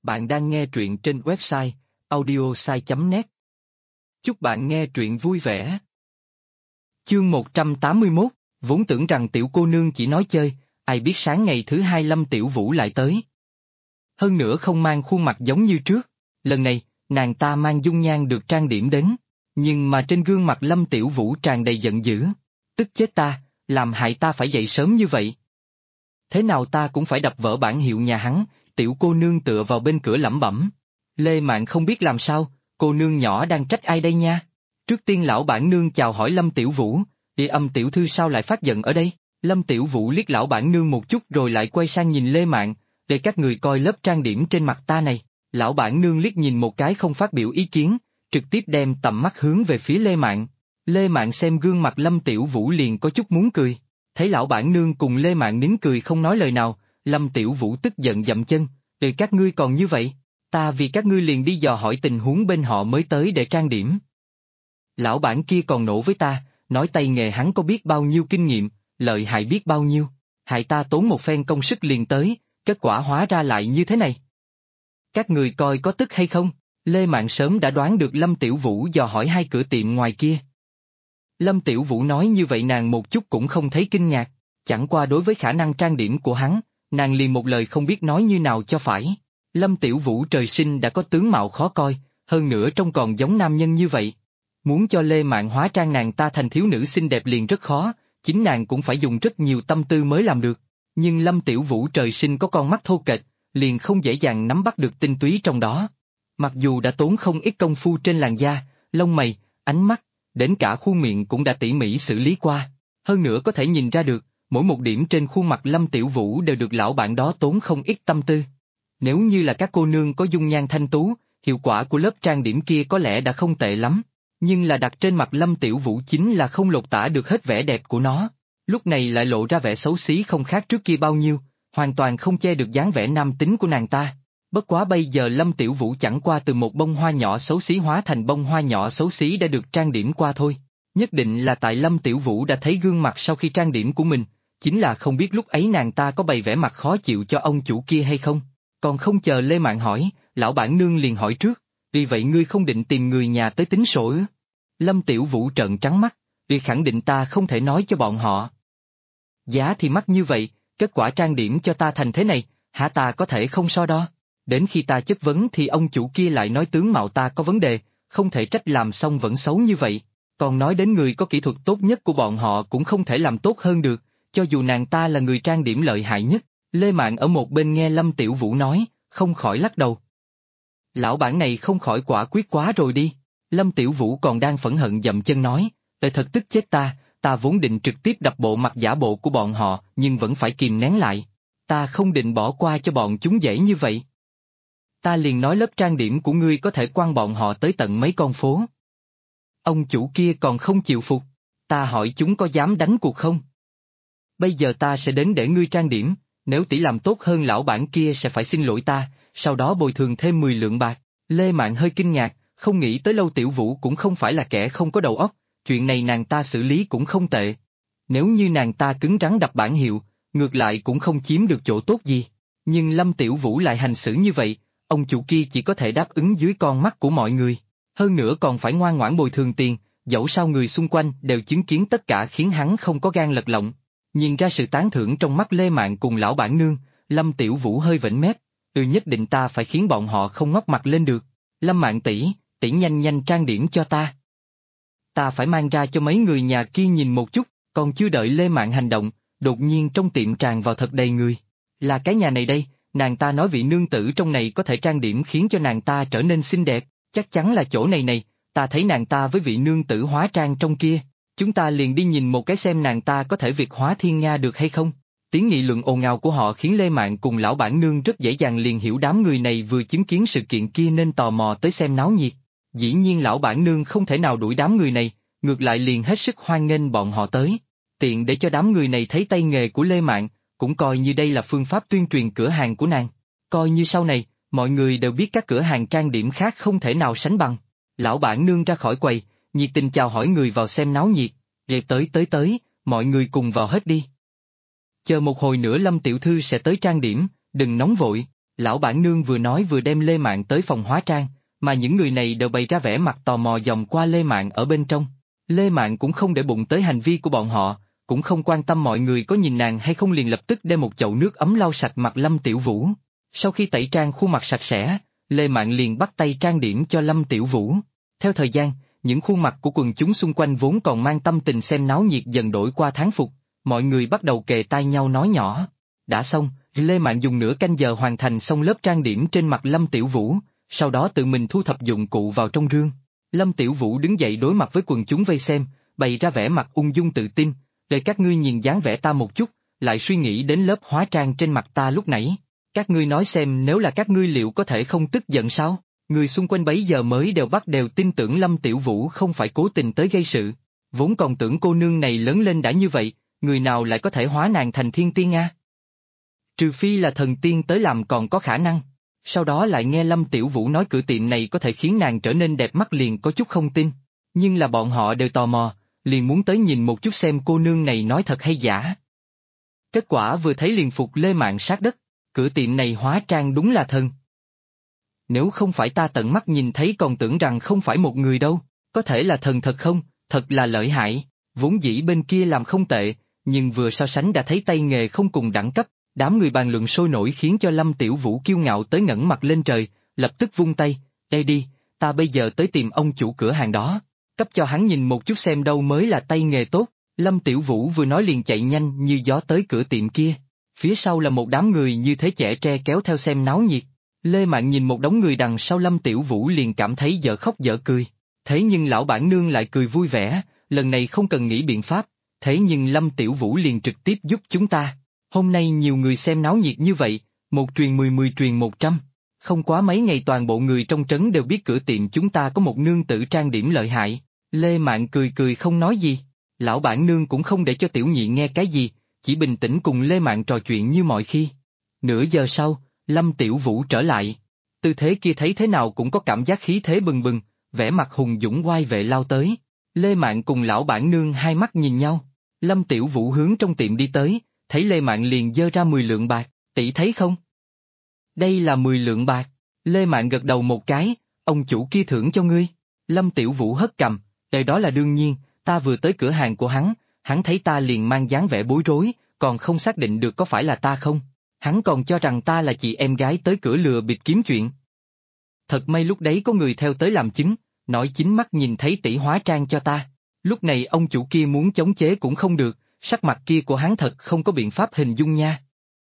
Bạn đang nghe truyện trên website audiosai.net. Chúc bạn nghe truyện vui vẻ. Chương 181, vốn tưởng rằng tiểu cô nương chỉ nói chơi, ai biết sáng ngày thứ hai Lâm Tiểu Vũ lại tới. Hơn nữa không mang khuôn mặt giống như trước, lần này, nàng ta mang dung nhan được trang điểm đến, nhưng mà trên gương mặt Lâm Tiểu Vũ tràn đầy giận dữ. Tức chết ta, làm hại ta phải dậy sớm như vậy. Thế nào ta cũng phải đập vỡ bảng hiệu nhà hắn. Tiểu cô nương tựa vào bên cửa lẩm bẩm. Lê Mạn không biết làm sao, cô nương nhỏ đang trách ai đây nha? Trước tiên lão bản nương chào hỏi Lâm Tiểu Vũ, Âm tiểu thư sao lại phát giận ở đây? Lâm Tiểu Vũ liếc lão bản nương một chút rồi lại quay sang nhìn Lê Mạn, để các người coi lớp trang điểm trên mặt ta này. Lão bản nương liếc nhìn một cái không phát biểu ý kiến, trực tiếp đem tầm mắt hướng về phía Lê Mạn. Lê Mạn xem gương mặt Lâm Tiểu Vũ liền có chút muốn cười, thấy lão bản nương cùng Lê Mạn nín cười không nói lời nào. Lâm Tiểu Vũ tức giận dậm chân, các ngươi còn như vậy, ta vì các ngươi liền đi dò hỏi tình huống bên họ mới tới để trang điểm. Lão bản kia còn nổ với ta, nói tay nghề hắn có biết bao nhiêu kinh nghiệm, lợi hại biết bao nhiêu, hại ta tốn một phen công sức liền tới, kết quả hóa ra lại như thế này. Các người coi có tức hay không? Lê Mạn sớm đã đoán được Lâm Tiểu Vũ dò hỏi hai cửa tiệm ngoài kia. Lâm Tiểu Vũ nói như vậy nàng một chút cũng không thấy kinh ngạc, chẳng qua đối với khả năng trang điểm của hắn, nàng liền một lời không biết nói như nào cho phải. Lâm Tiểu Vũ trời sinh đã có tướng mạo khó coi, hơn nữa trông còn giống nam nhân như vậy. Muốn cho Lê Mạn hóa trang nàng ta thành thiếu nữ xinh đẹp liền rất khó, chính nàng cũng phải dùng rất nhiều tâm tư mới làm được. Nhưng Lâm Tiểu Vũ trời sinh có con mắt thô kệch, liền không dễ dàng nắm bắt được tinh túy trong đó. Mặc dù đã tốn không ít công phu trên làn da, lông mày, ánh mắt, đến cả khuôn miệng cũng đã tỉ mỉ xử lý qua. Hơn nữa có thể nhìn ra được, mỗi một điểm trên khuôn mặt Lâm Tiểu Vũ đều được lão bạn đó tốn không ít tâm tư. Nếu như là các cô nương có dung nhan thanh tú, hiệu quả của lớp trang điểm kia có lẽ đã không tệ lắm, nhưng là đặt trên mặt Lâm Tiểu Vũ chính là không lột tả được hết vẻ đẹp của nó. Lúc này lại lộ ra vẻ xấu xí không khác trước kia bao nhiêu, hoàn toàn không che được dáng vẻ nam tính của nàng ta. Bất quá bây giờ Lâm Tiểu Vũ chẳng qua từ một bông hoa nhỏ xấu xí hóa thành bông hoa nhỏ xấu xí đã được trang điểm qua thôi. Nhất định là tại Lâm Tiểu Vũ đã thấy gương mặt sau khi trang điểm của mình, chính là không biết lúc ấy nàng ta có bày vẻ mặt khó chịu cho ông chủ kia hay không. Còn không chờ Lê Mạn hỏi, lão bản nương liền hỏi trước, vì vậy ngươi không định tìm người nhà tới tính sổ ư? Lâm Tiểu Vũ trợn trắng mắt, vì khẳng định ta không thể nói cho bọn họ. Giá thì mắc như vậy, kết quả trang điểm cho ta thành thế này, hả ta có thể không so đo? Đến khi ta chất vấn thì ông chủ kia lại nói tướng mạo ta có vấn đề, không thể trách làm xong vẫn xấu như vậy. Còn nói đến người có kỹ thuật tốt nhất của bọn họ cũng không thể làm tốt hơn được, cho dù nàng ta là người trang điểm lợi hại nhất. Lê Mạn ở một bên nghe Lâm Tiểu Vũ nói, không khỏi lắc đầu. Lão bản này không khỏi quả quyết quá rồi đi. Lâm Tiểu Vũ còn đang phẫn hận dậm chân nói, thật tức chết ta vốn định trực tiếp đập bộ mặt giả bộ của bọn họ nhưng vẫn phải kìm nén lại. Ta không định bỏ qua cho bọn chúng dễ như vậy. Ta liền nói lớp trang điểm của ngươi có thể quăng bọn họ tới tận mấy con phố. Ông chủ kia còn không chịu phục, ta hỏi chúng có dám đánh cuộc không? Bây giờ ta sẽ đến để ngươi trang điểm, nếu tỷ làm tốt hơn lão bản kia sẽ phải xin lỗi ta, sau đó bồi thường thêm 10 lượng bạc. Lê Mạn hơi kinh ngạc, không nghĩ tới Lâu Tiểu Vũ cũng không phải là kẻ không có đầu óc, chuyện này nàng ta xử lý cũng không tệ. Nếu như nàng ta cứng rắn đập bản hiệu, ngược lại cũng không chiếm được chỗ tốt gì, nhưng Lâm Tiểu Vũ lại hành xử như vậy, ông chủ kia chỉ có thể đáp ứng dưới con mắt của mọi người, hơn nữa còn phải ngoan ngoãn bồi thường tiền, dẫu sao người xung quanh đều chứng kiến tất cả khiến hắn không có gan lật lọng. Nhìn ra sự tán thưởng trong mắt Lê Mạn cùng lão bản nương, Lâm Tiểu Vũ hơi vểnh mép, nhất định ta phải khiến bọn họ không ngóc mặt lên được. Lâm Mạn tỷ nhanh nhanh trang điểm cho ta. Ta phải mang ra cho mấy người nhà kia nhìn một chút, còn chưa đợi Lê Mạn hành động, đột nhiên trong tiệm tràn vào thật đầy người. Là cái nhà này đây, nàng ta nói vị nương tử trong này có thể trang điểm khiến cho nàng ta trở nên xinh đẹp, chắc chắn là chỗ này này, ta thấy nàng ta với vị nương tử hóa trang trong kia. Chúng ta liền đi nhìn một cái xem nàng ta có thể Việt hóa thiên nga được hay không. Tiếng nghị luận ồn ào của họ khiến Lê Mạn cùng lão bản nương rất dễ dàng liền hiểu đám người này vừa chứng kiến sự kiện kia nên tò mò tới xem náo nhiệt. Dĩ nhiên lão bản nương không thể nào đuổi đám người này, ngược lại liền hết sức hoan nghênh bọn họ tới. Tiện để cho đám người này thấy tay nghề của Lê Mạn, cũng coi như đây là phương pháp tuyên truyền cửa hàng của nàng. Coi như sau này, mọi người đều biết các cửa hàng trang điểm khác không thể nào sánh bằng. Lão bản nương ra khỏi quầy, nhiệt tình chào hỏi người vào xem náo nhiệt. Tới, mọi người cùng vào hết đi. Chờ một hồi nữa Lâm tiểu thư sẽ tới trang điểm, đừng nóng vội. Lão bản nương vừa nói vừa đem Lê Mạn tới phòng hóa trang, mà những người này đều bày ra vẻ mặt tò mò vòng qua Lê Mạn ở bên trong. Lê Mạn cũng không để bụng tới hành vi của bọn họ, cũng không quan tâm mọi người có nhìn nàng hay không, liền lập tức đem một chậu nước ấm lau sạch mặt Lâm Tiểu Vũ. Sau khi tẩy trang khuôn mặt sạch sẽ, Lê Mạn liền bắt tay trang điểm cho Lâm Tiểu Vũ. Theo thời gian, những khuôn mặt của quần chúng xung quanh vốn còn mang tâm tình xem náo nhiệt dần đổi qua thán phục, mọi người bắt đầu kề tai nhau nói nhỏ. Đã xong, Lê Mạn dùng nửa canh giờ hoàn thành xong lớp trang điểm trên mặt Lâm Tiểu Vũ, sau đó tự mình thu thập dụng cụ vào trong rương. Lâm Tiểu Vũ đứng dậy đối mặt với quần chúng vây xem, bày ra vẻ mặt ung dung tự tin, để các ngươi nhìn dáng vẻ ta một chút, lại suy nghĩ đến lớp hóa trang trên mặt ta lúc nãy. Các ngươi nói xem nếu là các ngươi liệu có thể không tức giận sao? Người xung quanh bấy giờ mới đều tin tưởng Lâm Tiểu Vũ không phải cố tình tới gây sự. Vốn còn tưởng cô nương này lớn lên đã như vậy, người nào lại có thể hóa nàng thành thiên tiên a? Trừ phi là thần tiên tới làm còn có khả năng. Sau đó lại nghe Lâm Tiểu Vũ nói cửa tiệm này có thể khiến nàng trở nên đẹp mắt, liền có chút không tin. Nhưng là bọn họ đều tò mò, liền muốn tới nhìn một chút xem cô nương này nói thật hay giả. Kết quả vừa thấy liền phục Lê Mạn sát đất, cửa tiệm này hóa trang đúng là thần. Nếu không phải ta tận mắt nhìn thấy còn tưởng rằng không phải một người đâu, có thể là thần thật không, thật là lợi hại, vốn dĩ bên kia làm không tệ, nhưng vừa so sánh đã thấy tay nghề không cùng đẳng cấp, đám người bàn luận sôi nổi khiến cho Lâm Tiểu Vũ kiêu ngạo tới ngẩng mặt lên trời, lập tức vung tay, đây đi, ta bây giờ tới tìm ông chủ cửa hàng đó, cấp cho hắn nhìn một chút xem đâu mới là tay nghề tốt. Lâm Tiểu Vũ vừa nói liền chạy nhanh như gió tới cửa tiệm kia, phía sau là một đám người như thế chẻ tre kéo theo xem náo nhiệt. Lê Mạn nhìn một đống người đằng sau Lâm Tiểu Vũ liền cảm thấy dở khóc dở cười, thế nhưng lão bản nương lại cười vui vẻ, lần này không cần nghĩ biện pháp, thế nhưng Lâm Tiểu Vũ liền trực tiếp giúp chúng ta. Hôm nay nhiều người xem náo nhiệt như vậy, một truyền 10 10 truyền 100, không quá mấy ngày toàn bộ người trong trấn đều biết cửa tiệm chúng ta có một nương tử trang điểm lợi hại. Lê Mạn cười cười không nói gì, lão bản nương cũng không để cho tiểu nhị nghe cái gì, chỉ bình tĩnh cùng Lê Mạn trò chuyện như mọi khi. Nửa giờ sau, Lâm Tiểu Vũ trở lại, tư thế kia thấy thế nào cũng có cảm giác khí thế bừng bừng, vẻ mặt hùng dũng oai vệ lao tới. Lê Mạn cùng lão bản nương hai mắt nhìn nhau, Lâm Tiểu Vũ hướng trong tiệm đi tới, thấy Lê Mạn liền giơ ra 10 lượng bạc, tỷ thấy không? Đây là 10 lượng bạc, Lê Mạn gật đầu một cái, ông chủ kia thưởng cho ngươi. Lâm Tiểu Vũ hất cằm, đây đó là đương nhiên, ta vừa tới cửa hàng của hắn thấy ta liền mang dáng vẻ bối rối, còn không xác định được có phải là ta không. Hắn còn cho rằng ta là chị em gái tới cửa lừa bịp kiếm chuyện. Thật may lúc đấy có người theo tới làm chứng, nói chính mắt nhìn thấy tỷ hóa trang cho ta. Lúc này ông chủ kia muốn chống chế cũng không được, sắc mặt kia của hắn thật không có biện pháp hình dung nha.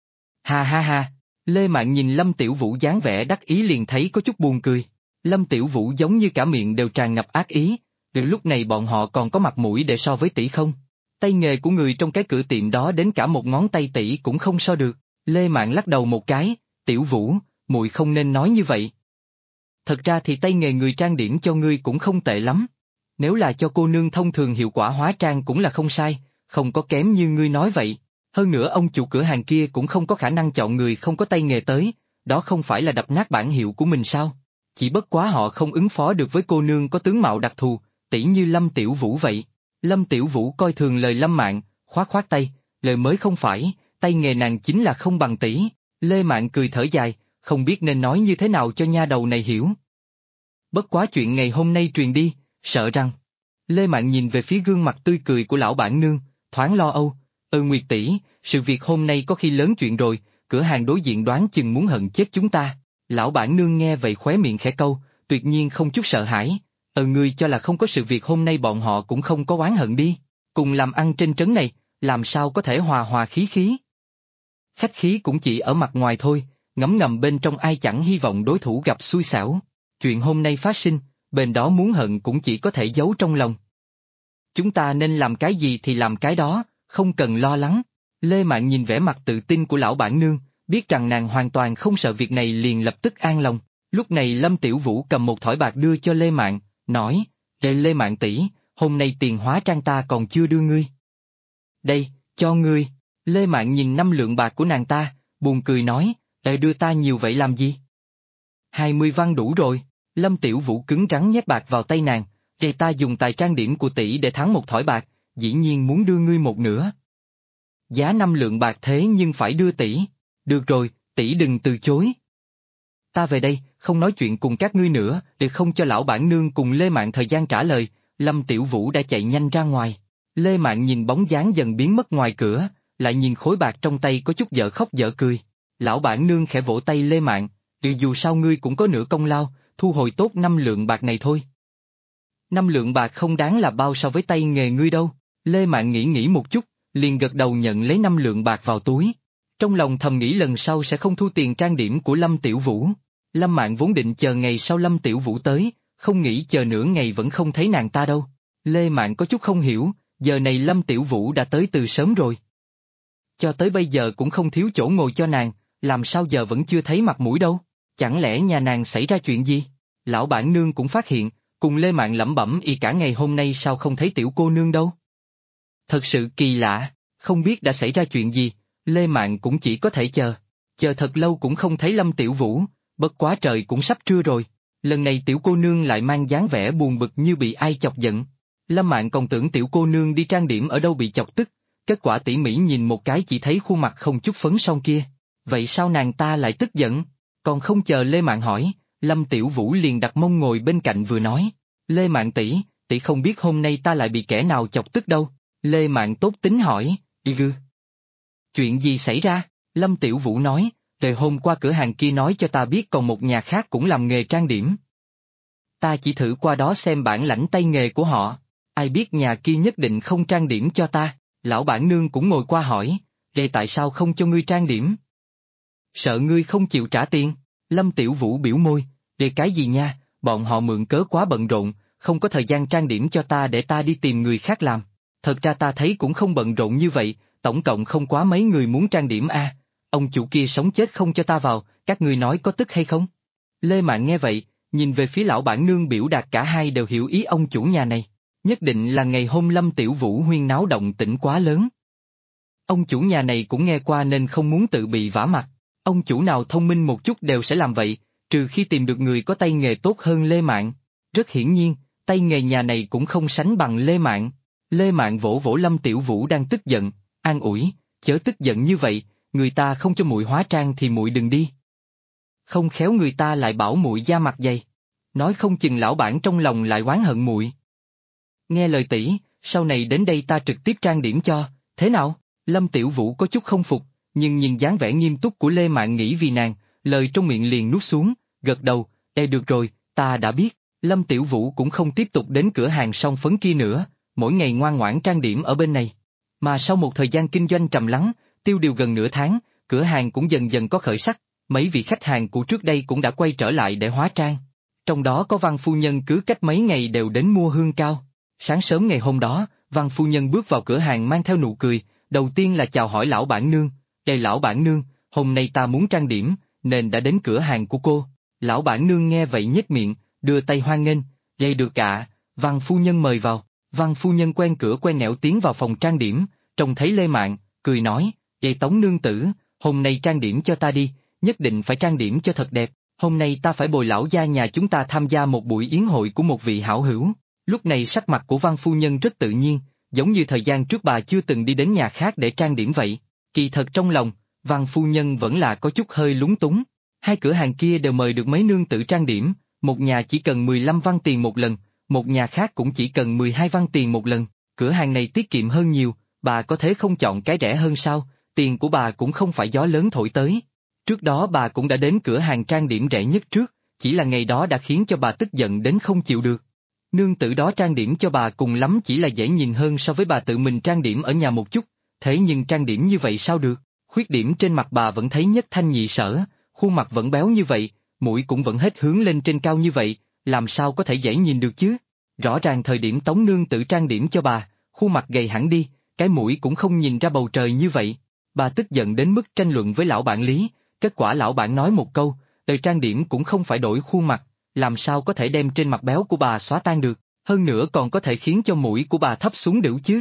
Ha ha ha, Lê Mạn nhìn Lâm Tiểu Vũ dáng vẻ đắc ý liền thấy có chút buồn cười. Lâm Tiểu Vũ giống như cả miệng đều tràn ngập ác ý, từ lúc này bọn họ còn có mặt mũi để so với tỷ không? Tay nghề của người trong cái cửa tiệm đó đến cả một ngón tay tỷ cũng không so được. Lê Mạn lắc đầu một cái, Tiểu Vũ, muội không nên nói như vậy. Thật ra thì tay nghề người trang điểm cho ngươi cũng không tệ lắm. Nếu là cho cô nương thông thường hiệu quả hóa trang cũng là không sai, không có kém như ngươi nói vậy. Hơn nữa ông chủ cửa hàng kia cũng không có khả năng chọn người không có tay nghề tới, đó không phải là đập nát bản hiệu của mình sao? Chỉ bất quá họ không ứng phó được với cô nương có tướng mạo đặc thù, tỉ như Lâm Tiểu Vũ vậy. Lâm Tiểu Vũ coi thường lời Lâm Mạn, khoát khoát tay, lời mới không phải, tay nghề nàng chính là không bằng tỷ. Lê Mạn cười thở dài, không biết nên nói như thế nào cho nha đầu này hiểu. Bất quá chuyện ngày hôm nay truyền đi, sợ rằng. Lê Mạn nhìn về phía gương mặt tươi cười của lão bản nương, thoáng lo âu, Nguyệt tỷ, sự việc hôm nay có khi lớn chuyện rồi, cửa hàng đối diện đoán chừng muốn hận chết chúng ta. Lão bản nương nghe vậy khóe miệng khẽ câu, tuyệt nhiên không chút sợ hãi. Ngươi cho là không có sự việc hôm nay bọn họ cũng không có oán hận đi, cùng làm ăn trên trấn này, làm sao có thể hòa hòa khí khí. Khách khí cũng chỉ ở mặt ngoài thôi, ngấm ngầm bên trong ai chẳng hy vọng đối thủ gặp xui xẻo. Chuyện hôm nay phát sinh, bên đó muốn hận cũng chỉ có thể giấu trong lòng. Chúng ta nên làm cái gì thì làm cái đó, không cần lo lắng. Lê Mạn nhìn vẻ mặt tự tin của lão bản nương, biết rằng nàng hoàn toàn không sợ việc này liền lập tức an lòng. Lúc này Lâm Tiểu Vũ cầm một thỏi bạc đưa cho Lê Mạn, nói, đây Lê Mạn tỷ, hôm nay tiền hóa trang ta còn chưa đưa ngươi. Đây, cho ngươi. Lê Mạn nhìn 5 lượng bạc của nàng ta, buồn cười nói, đưa ta nhiều vậy làm gì? 20 văn đủ rồi. Lâm Tiểu Vũ cứng rắn nhét bạc vào tay nàng, để ta dùng tài trang điểm của tỷ để thắng một thỏi bạc, dĩ nhiên muốn đưa ngươi một nửa. Giá 5 lượng bạc thế nhưng phải đưa tỷ. Được rồi, tỷ đừng từ chối. ta về đây, không nói chuyện cùng các ngươi nữa, để không cho lão bản nương cùng Lê Mạn thời gian trả lời, Lâm Tiểu Vũ đã chạy nhanh ra ngoài. Lê Mạn nhìn bóng dáng dần biến mất ngoài cửa, lại nhìn khối bạc trong tay có chút dở khóc dở cười. Lão bản nương khẽ vỗ tay Lê Mạn, dù sao ngươi cũng có nửa công lao, thu hồi tốt 5 lượng bạc này thôi. 5 lượng bạc không đáng là bao so với tay nghề ngươi đâu. Lê Mạn nghĩ một chút, liền gật đầu nhận lấy 5 lượng bạc vào túi. Trong lòng thầm nghĩ lần sau sẽ không thu tiền trang điểm của Lâm Tiểu Vũ. Lâm Mạn vốn định chờ ngày sau Lâm Tiểu Vũ tới, không nghĩ chờ nửa ngày vẫn không thấy nàng ta đâu. Lê Mạn có chút không hiểu, giờ này Lâm Tiểu Vũ đã tới từ sớm rồi. Cho tới bây giờ cũng không thiếu chỗ ngồi cho nàng, làm sao giờ vẫn chưa thấy mặt mũi đâu? Chẳng lẽ nhà nàng xảy ra chuyện gì? Lão bản nương cũng phát hiện, cùng Lê Mạn lẩm bẩm y cả ngày hôm nay sao không thấy tiểu cô nương đâu? Thật sự kỳ lạ, không biết đã xảy ra chuyện gì, Lê Mạn cũng chỉ có thể chờ thật lâu cũng không thấy Lâm Tiểu Vũ, bất quá trời cũng sắp trưa rồi, lần này tiểu cô nương lại mang dáng vẻ buồn bực như bị ai chọc giận. Lâm Mạn còn tưởng tiểu cô nương đi trang điểm ở đâu bị chọc tức, kết quả tỉ mỉ nhìn một cái chỉ thấy khuôn mặt không chút phấn son kia, vậy sao nàng ta lại tức giận? Còn không chờ Lê Mạn hỏi, Lâm Tiểu Vũ liền đặt mông ngồi bên cạnh vừa nói, Lê Mạn tỷ không biết hôm nay ta lại bị kẻ nào chọc tức đâu. Lê Mạn tốt tính hỏi, gư. Chuyện gì xảy ra? Lâm Tiểu Vũ nói, đời hôm qua cửa hàng kia nói cho ta biết còn một nhà khác cũng làm nghề trang điểm. Ta chỉ thử qua đó xem bản lãnh tay nghề của họ, ai biết nhà kia nhất định không trang điểm cho ta, lão bản nương cũng ngồi qua hỏi, tại sao không cho ngươi trang điểm? Sợ ngươi không chịu trả tiền, Lâm Tiểu Vũ biểu môi, cái gì nha, bọn họ mượn cớ quá bận rộn, không có thời gian trang điểm cho ta để ta đi tìm người khác làm. Thật ra ta thấy cũng không bận rộn như vậy, tổng cộng không quá mấy người muốn trang điểm a. Ông chủ kia sống chết không cho ta vào, các ngươi nói có tức hay không? Lê Mạn nghe vậy, nhìn về phía lão bản nương biểu đạt cả hai đều hiểu ý ông chủ nhà này. Nhất định là ngày hôm Lâm Tiểu Vũ huyên náo động tĩnh quá lớn. Ông chủ nhà này cũng nghe qua nên không muốn tự bị vả mặt. Ông chủ nào thông minh một chút đều sẽ làm vậy, trừ khi tìm được người có tay nghề tốt hơn Lê Mạn. Rất hiển nhiên, tay nghề nhà này cũng không sánh bằng Lê Mạn. Lê Mạn vỗ vỗ Lâm Tiểu Vũ đang tức giận, an ủi, chớ tức giận như vậy, người ta không cho muội hóa trang thì muội đừng đi. Không khéo người ta lại bảo muội da mặt dày, nói không chừng lão bản trong lòng lại oán hận muội. Nghe lời tỷ, sau này đến đây ta trực tiếp trang điểm cho, thế nào? Lâm Tiểu Vũ có chút không phục, nhưng nhìn dáng vẻ nghiêm túc của Lê Mạn nghĩ vì nàng, lời trong miệng liền nuốt xuống, gật đầu, được rồi, ta đã biết. Lâm Tiểu Vũ cũng không tiếp tục đến cửa hàng song phấn kia nữa, mỗi ngày ngoan ngoãn trang điểm ở bên này. Mà sau một thời gian kinh doanh trầm lắng, tiêu điều gần nửa tháng, cửa hàng cũng dần dần có khởi sắc, mấy vị khách hàng của trước đây cũng đã quay trở lại để hóa trang. Trong đó có Văn phu nhân cứ cách mấy ngày đều đến mua hương cao. Sáng sớm ngày hôm đó, Văn phu nhân bước vào cửa hàng mang theo nụ cười, đầu tiên là chào hỏi lão bản nương, lão bản nương, hôm nay ta muốn trang điểm, nên đã đến cửa hàng của cô. Lão bản nương nghe vậy nhếch miệng, đưa tay hoan nghênh, được ạ, Văn phu nhân mời vào. Văn phu nhân quen cửa quen nẻo tiến vào phòng trang điểm, trông thấy Lê Mạn, cười nói, Tống nương tử, hôm nay trang điểm cho ta đi, nhất định phải trang điểm cho thật đẹp, hôm nay ta phải bồi lão gia nhà chúng ta tham gia một buổi yến hội của một vị hảo hữu. Lúc này sắc mặt của Văn phu nhân rất tự nhiên, giống như thời gian trước bà chưa từng đi đến nhà khác để trang điểm vậy. Kỳ thật trong lòng, Văn phu nhân vẫn là có chút hơi lúng túng. Hai cửa hàng kia đều mời được mấy nương tử trang điểm, một nhà chỉ cần 15 văn tiền một lần, một nhà khác cũng chỉ cần 12 văn tiền một lần. Cửa hàng này tiết kiệm hơn nhiều, bà có thể không chọn cái rẻ hơn sao? Tiền của bà cũng không phải gió lớn thổi tới. Trước đó bà cũng đã đến cửa hàng trang điểm rẻ nhất trước, chỉ là ngày đó đã khiến cho bà tức giận đến không chịu được. Nương tử đó trang điểm cho bà cùng lắm chỉ là dễ nhìn hơn so với bà tự mình trang điểm ở nhà một chút, thế nhưng trang điểm như vậy sao được? Khuyết điểm trên mặt bà vẫn thấy nhất thanh nhị sở, khuôn mặt vẫn béo như vậy, mũi cũng vẫn hết hướng lên trên cao như vậy, làm sao có thể dễ nhìn được chứ? Rõ ràng thời điểm Tống nương tử trang điểm cho bà, khuôn mặt gầy hẳn đi, cái mũi cũng không nhìn ra bầu trời như vậy. Bà tức giận đến mức tranh luận với lão bản Lý, kết quả lão bản nói một câu, đời trang điểm cũng không phải đổi khuôn mặt, làm sao có thể đem trên mặt béo của bà xóa tan được, hơn nữa còn có thể khiến cho mũi của bà thấp xuống được chứ.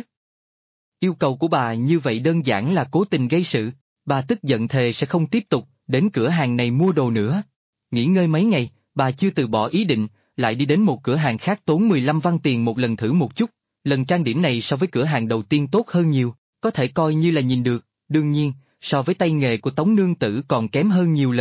Yêu cầu của bà như vậy đơn giản là cố tình gây sự, bà tức giận thề sẽ không tiếp tục đến cửa hàng này mua đồ nữa. Nghỉ ngơi mấy ngày, bà chưa từ bỏ ý định, lại đi đến một cửa hàng khác tốn 15 văn tiền một lần thử một chút, lần trang điểm này so với cửa hàng đầu tiên tốt hơn nhiều, có thể coi như là nhìn được, đương nhiên, so với tay nghề của Tống nương tử còn kém hơn nhiều lần.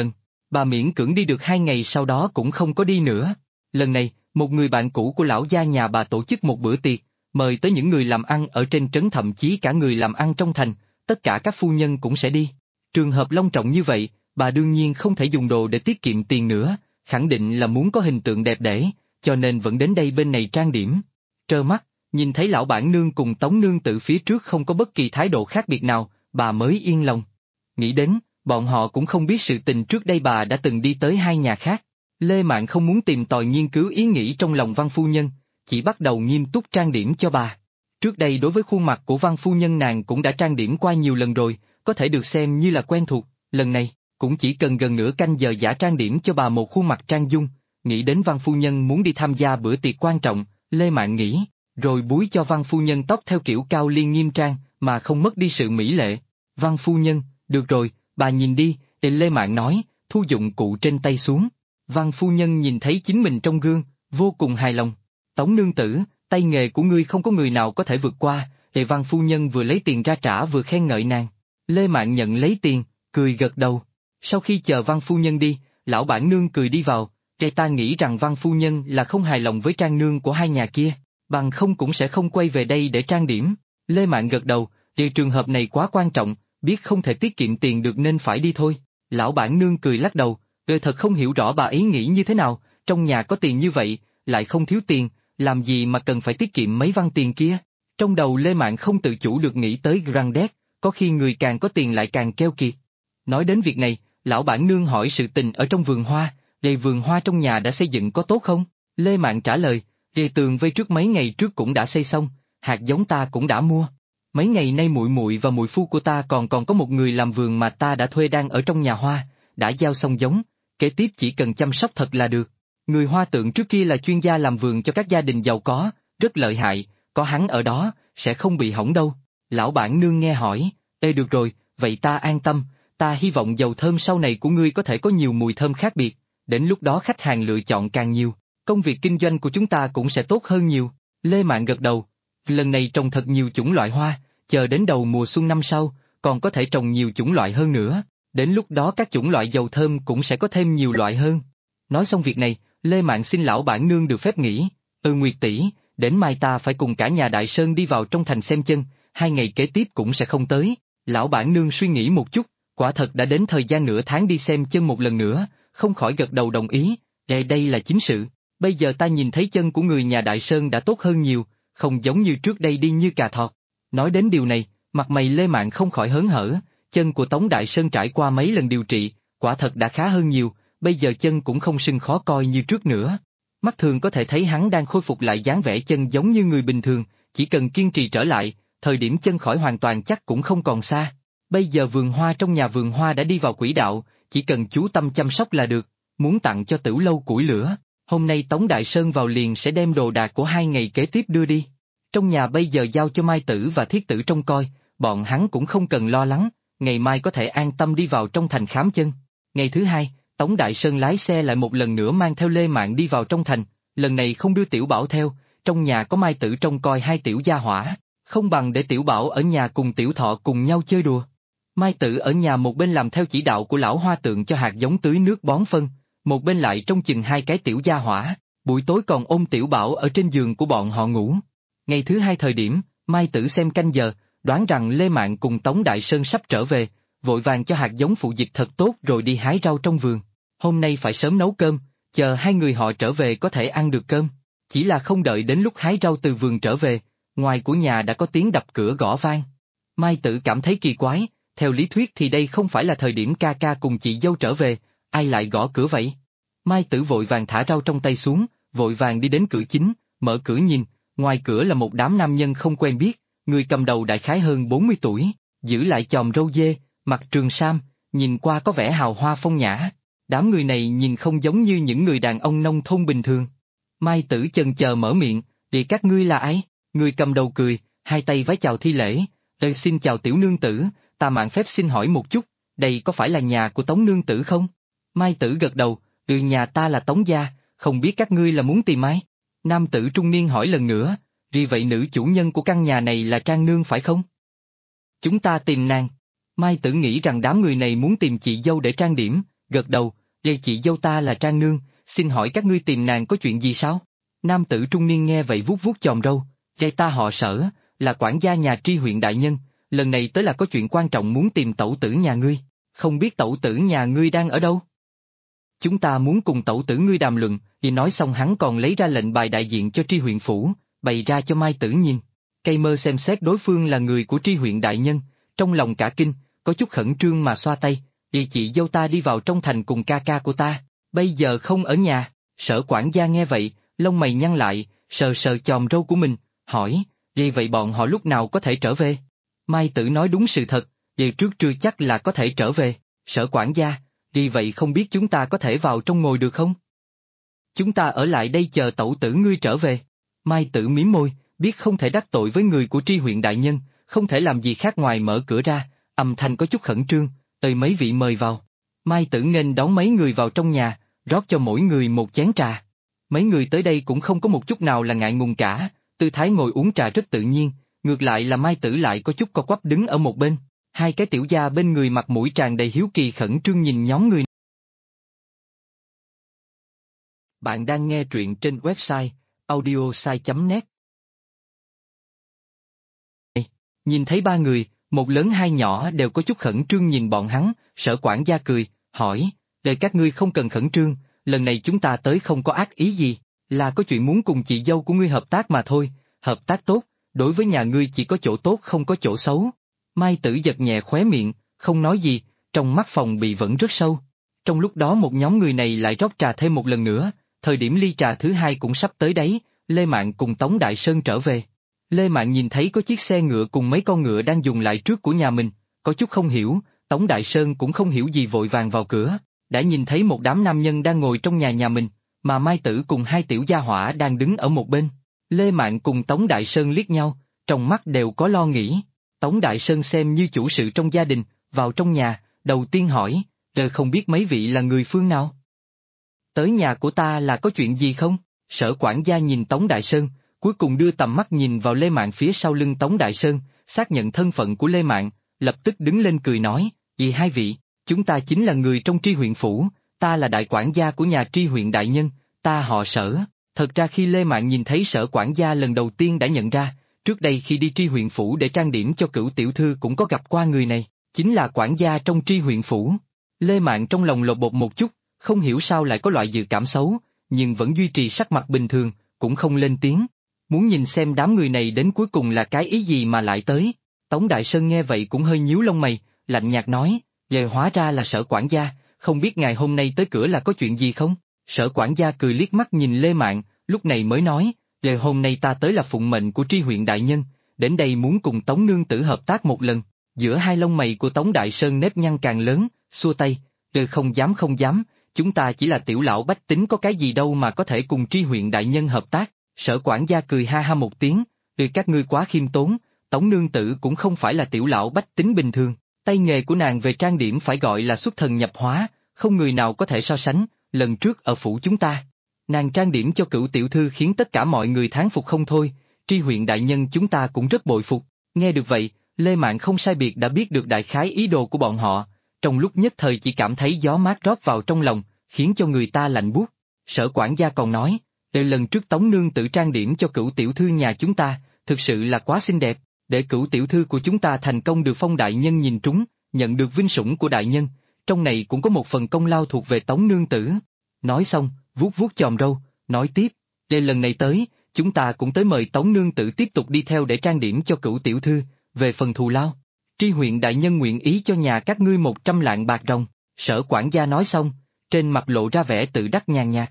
Bà miễn cưỡng đi được 2 ngày sau đó cũng không có đi nữa. Lần này, một người bạn cũ của lão gia nhà bà tổ chức một bữa tiệc, mời tới những người làm ăn ở trên trấn thậm chí cả người làm ăn trong thành, tất cả các phu nhân cũng sẽ đi. Trường hợp long trọng như vậy, bà đương nhiên không thể dùng đồ để tiết kiệm tiền nữa, khẳng định là muốn có hình tượng đẹp đẽ, cho nên vẫn đến đây bên này trang điểm. Trơ mắt, nhìn thấy lão bản nương cùng tống nương tự phía trước không có bất kỳ thái độ khác biệt nào, bà mới yên lòng. Nghĩ đến, bọn họ cũng không biết sự tình trước đây bà đã từng đi tới 2 nhà khác. Lê Mạn không muốn tìm tòi nghiên cứu ý nghĩ trong lòng Văn phu nhân, chỉ bắt đầu nghiêm túc trang điểm cho bà. Trước đây đối với khuôn mặt của Văn phu nhân nàng cũng đã trang điểm qua nhiều lần rồi, có thể được xem như là quen thuộc, lần này, cũng chỉ cần gần nửa canh giờ giả trang điểm cho bà một khuôn mặt trang dung. Nghĩ đến Văn phu nhân muốn đi tham gia bữa tiệc quan trọng, Lê Mạn nghĩ, rồi búi cho Văn phu nhân tóc theo kiểu cao liên nghiêm trang, mà không mất đi sự mỹ lệ. Văn phu nhân, được rồi, bà nhìn đi, Lê Mạn nói, thu dụng cụ trên tay xuống. Văn phu nhân nhìn thấy chính mình trong gương, vô cùng hài lòng. Tống nương tử, tay nghề của ngươi không có người nào có thể vượt qua. Văn phu nhân vừa lấy tiền ra trả vừa khen ngợi nàng. Lê Mạn nhận lấy tiền, cười gật đầu. Sau khi chờ Văn phu nhân đi, lão bản nương cười đi vào. Ta nghĩ rằng Văn phu nhân là không hài lòng với trang nương của 2 nhà kia, bằng không cũng sẽ không quay về đây để trang điểm. Lê Mạn gật đầu, trường hợp này quá quan trọng, biết không thể tiết kiệm tiền được nên phải đi thôi. Lão bản nương cười lắc đầu, thật không hiểu rõ bà ấy nghĩ như thế nào, trong nhà có tiền như vậy, lại không thiếu tiền, làm gì mà cần phải tiết kiệm mấy văn tiền kia. Trong đầu Lê Mạn không tự chủ được nghĩ tới Grandet, có khi người càng có tiền lại càng keo kiệt. Nói đến việc này, lão bản nương hỏi sự tình ở trong vườn hoa, vườn hoa trong nhà đã xây dựng có tốt không? Lê Mạn trả lời, tường vây trước mấy ngày trước cũng đã xây xong, hạt giống ta cũng đã mua. Mấy ngày nay muội muội và muội phu của ta còn có một người làm vườn mà ta đã thuê đang ở trong nhà hoa, đã giao xong giống, kế tiếp chỉ cần chăm sóc thật là được. Người Hoa Tượng trước kia là chuyên gia làm vườn cho các gia đình giàu có, rất lợi hại, có hắn ở đó, sẽ không bị hỏng đâu. Lão bản nương nghe hỏi, được rồi, vậy ta an tâm, ta hy vọng dầu thơm sau này của ngươi có thể có nhiều mùi thơm khác biệt, đến lúc đó khách hàng lựa chọn càng nhiều, công việc kinh doanh của chúng ta cũng sẽ tốt hơn nhiều. Lê Mạn gật đầu, lần này trồng thật nhiều chủng loại hoa, chờ đến đầu mùa xuân năm sau, còn có thể trồng nhiều chủng loại hơn nữa, đến lúc đó các chủng loại dầu thơm cũng sẽ có thêm nhiều loại hơn. Nói xong việc này, Lê Mạn xin lão bản nương được phép nghỉ, Nguyệt tỷ, đến mai ta phải cùng cả nhà Đại Sơn đi vào trong thành xem chân, 2 ngày kế tiếp cũng sẽ không tới. Lão bản nương suy nghĩ một chút, quả thật đã đến thời gian nửa tháng đi xem chân một lần nữa, không khỏi gật đầu đồng ý, đây là chính sự, bây giờ ta nhìn thấy chân của người nhà Đại Sơn đã tốt hơn nhiều, không giống như trước đây đi như cà thọt. Nói đến điều này, mặt mày Lê Mạn không khỏi hớn hở, chân của Tống Đại Sơn trải qua mấy lần điều trị, quả thật đã khá hơn nhiều, bây giờ chân cũng không sưng khó coi như trước nữa. Mắt thường có thể thấy hắn đang khôi phục lại dáng vẻ chân giống như người bình thường, chỉ cần kiên trì trở lại, thời điểm chân khỏi hoàn toàn chắc cũng không còn xa. Bây giờ vườn hoa trong nhà vườn hoa đã đi vào quỹ đạo, chỉ cần chú tâm chăm sóc là được, muốn tặng cho Tửu Lâu củi lửa, hôm nay Tống Đại Sơn vào liền sẽ đem đồ đạc của 2 ngày kế tiếp đưa đi. Trong nhà bây giờ giao cho Mai Tử và Thiết Tử trông coi, bọn hắn cũng không cần lo lắng, ngày mai có thể an tâm đi vào trong thành khám chân. Ngày thứ 2, Tống Đại Sơn lái xe lại một lần nữa mang theo Lê Mạn đi vào trong thành, lần này không đưa Tiểu Bảo theo, trong nhà có Mai Tử trông coi 2 tiểu gia hỏa, không bằng để Tiểu Bảo ở nhà cùng Tiểu Thọ cùng nhau chơi đùa. Mai Tử ở nhà một bên làm theo chỉ đạo của lão Hoa Tượng cho hạt giống tưới nước bón phân, một bên lại trông chừng 2 cái tiểu gia hỏa, buổi tối còn ôm Tiểu Bảo ở trên giường của bọn họ ngủ. Ngày thứ 2 thời điểm, Mai Tử xem canh giờ, đoán rằng Lê Mạn cùng Tống Đại Sơn sắp trở về, vội vàng cho hạt giống phụ dịch thật tốt rồi đi hái rau trong vườn. Hôm nay phải sớm nấu cơm, chờ 2 người họ trở về có thể ăn được cơm. Chỉ là không đợi đến lúc hái rau từ vườn trở về, ngoài của nhà đã có tiếng đập cửa gõ vang. Mai Tử cảm thấy kỳ quái, theo lý thuyết thì đây không phải là thời điểm ca ca cùng chị dâu trở về, ai lại gõ cửa vậy? Mai Tử vội vàng thả rau trong tay xuống, vội vàng đi đến cửa chính, mở cửa nhìn, ngoài cửa là một đám nam nhân không quen biết, người cầm đầu đại khái hơn 40 tuổi, giữ lại chòm râu dê, mặc trường sam, nhìn qua có vẻ hào hoa phong nhã. Đám người này nhìn không giống như những người đàn ông nông thôn bình thường. Mai Tử chần chờ mở miệng, thì các ngươi là ai? Người cầm đầu cười, hai tay vái chào thi lễ, xin chào tiểu nương tử, ta mạn phép xin hỏi một chút, đây có phải là nhà của Tống nương tử không? Mai Tử gật đầu, nhà ta là Tống gia, không biết các ngươi là muốn tìm ai? Nam tử trung niên hỏi lần nữa, vì vậy nữ chủ nhân của căn nhà này là Trang nương phải không? Chúng ta tìm nàng. Mai Tử nghĩ rằng đám người này muốn tìm chị dâu để trang điểm, gật đầu, Vậy chị dâu ta là Trang Nương, xin hỏi các ngươi tìm nàng có chuyện gì sao? Nam tử trung niên nghe vậy vuốt vuốt chòm râu, gây ta họ Sở, là quản gia nhà Tri huyện đại nhân, lần này tới là có chuyện quan trọng muốn tìm tẩu tử nhà ngươi, không biết tẩu tử nhà ngươi đang ở đâu? Chúng ta muốn cùng tẩu tử ngươi đàm luận, thì nói xong hắn còn lấy ra lệnh bài đại diện cho Tri huyện phủ, bày ra cho Mai Tử nhìn. Cây mơ xem xét đối phương là người của Tri huyện đại nhân, trong lòng cả kinh, có chút khẩn trương mà xoa tay, vì chị dâu ta đi vào trong thành cùng ca ca của ta, bây giờ không ở nhà. Sở quản gia nghe vậy, lông mày nhăn lại, sờ sờ chòm râu của mình, hỏi, vì vậy bọn họ lúc nào có thể trở về? Mai Tử nói đúng sự thật, vì trước trưa chắc là có thể trở về. Sở quản gia, vì vậy không biết chúng ta có thể vào trong ngồi được không? Chúng ta ở lại đây chờ tẩu tử ngươi trở về. Mai Tử mím môi, biết không thể đắc tội với người của Tri huyện đại nhân, không thể làm gì khác ngoài mở cửa ra, âm thanh có chút khẩn trương, ơi mấy vị mời vào. Mai Tử nghênh đón mấy người vào trong nhà, rót cho mỗi người một chén trà. Mấy người tới đây cũng không có một chút nào là ngại ngùng cả, tư thái ngồi uống trà rất tự nhiên, ngược lại là Mai Tử lại có chút co quắp đứng ở một bên, hai cái tiểu gia bên người mặt mũi tràn đầy hiếu kỳ khẩn trương nhìn nhóm người. Bạn đang nghe truyện trên website audiosai.net. Nhìn thấy ba người, một lớn hai nhỏ đều có chút khẩn trương nhìn bọn hắn, Sở quản gia cười, hỏi, để các ngươi không cần khẩn trương, lần này chúng ta tới không có ác ý gì, là có chuyện muốn cùng chị dâu của ngươi hợp tác mà thôi, hợp tác tốt, đối với nhà ngươi chỉ có chỗ tốt không có chỗ xấu. Mai Tử giật nhẹ khóe miệng, không nói gì, trong mắt phòng bị vẫn rất sâu. Trong lúc đó một nhóm người này lại rót trà thêm một lần nữa, thời điểm ly trà thứ hai cũng sắp tới đấy, Lê Mạn cùng Tống Đại Sơn trở về. Lê Mạn nhìn thấy có chiếc xe ngựa cùng mấy con ngựa đang dùng lại trước của nhà mình, có chút không hiểu, Tống Đại Sơn cũng không hiểu gì vội vàng vào cửa, đã nhìn thấy một đám nam nhân đang ngồi trong nhà mình, mà Mai Tử cùng hai tiểu gia hỏa đang đứng ở một bên. Lê Mạn cùng Tống Đại Sơn liếc nhau, trong mắt đều có lo nghĩ. Tống Đại Sơn xem như chủ sự trong gia đình, vào trong nhà, đầu tiên hỏi, không biết mấy vị là người phương nào? Tới nhà của ta là có chuyện gì không? Sở quản gia nhìn Tống Đại Sơn, cuối cùng đưa tầm mắt nhìn vào Lê Mạn phía sau lưng Tống Đại Sơn, xác nhận thân phận của Lê Mạn, lập tức đứng lên cười nói, vì hai vị, chúng ta chính là người trong Tri huyện phủ, ta là đại quản gia của nhà Tri huyện đại nhân, ta họ Sở. Thật ra khi Lê Mạn nhìn thấy Sở quản gia lần đầu tiên đã nhận ra, trước đây khi đi Tri huyện phủ để trang điểm cho Cửu tiểu thư cũng có gặp qua người này, chính là quản gia trong Tri huyện phủ. Lê Mạn trong lòng lột bột một chút, không hiểu sao lại có loại dự cảm xấu, nhưng vẫn duy trì sắc mặt bình thường, cũng không lên tiếng. Muốn nhìn xem đám người này đến cuối cùng là cái ý gì mà lại tới. Tống Đại Sơn nghe vậy cũng hơi nhíu lông mày, lạnh nhạt nói, về hóa ra là Sở quản gia, không biết ngày hôm nay tới cửa là có chuyện gì không? Sở quản gia cười liếc mắt nhìn Lê Mạn, lúc này mới nói, về hôm nay ta tới là phụng mệnh của Tri huyện đại nhân, đến đây muốn cùng Tống nương tử hợp tác một lần. Giữa hai lông mày của Tống Đại Sơn nếp nhăn càng lớn, xua tay, không dám, chúng ta chỉ là tiểu lão bách tính có cái gì đâu mà có thể cùng Tri huyện đại nhân hợp tác. Sở quản gia cười ha ha một tiếng, các ngươi quá khiêm tốn, Tống nương tử cũng không phải là tiểu lão bách tính bình thường, tay nghề của nàng về trang điểm phải gọi là xuất thần nhập hóa, không người nào có thể so sánh, lần trước ở phủ chúng ta. Nàng trang điểm cho Cửu tiểu thư khiến tất cả mọi người thán phục không thôi, Tri huyện đại nhân chúng ta cũng rất bội phục. Nghe được vậy, Lê Mạn không sai biệt đã biết được đại khái ý đồ của bọn họ, trong lúc nhất thời chỉ cảm thấy gió mát rót vào trong lòng, khiến cho người ta lạnh buốt. Sở quản gia còn nói, lần trước Tống nương tự trang điểm cho Cửu tiểu thư nhà chúng ta, thực sự là quá xinh đẹp, để Cửu tiểu thư của chúng ta thành công được phong đại nhân nhìn trúng, nhận được vinh sủng của đại nhân, trong này cũng có một phần công lao thuộc về Tống nương tử. Nói xong, vuốt vuốt chòm râu, nói tiếp, lần này tới, chúng ta cũng tới mời Tống nương tử tiếp tục đi theo để trang điểm cho Cửu tiểu thư, về phần thù lao, Tri huyện đại nhân nguyện ý cho nhà các ngươi 100 lạng bạc đồng. Sở quản gia nói xong, trên mặt lộ ra vẻ tự đắc nhàn nhạt.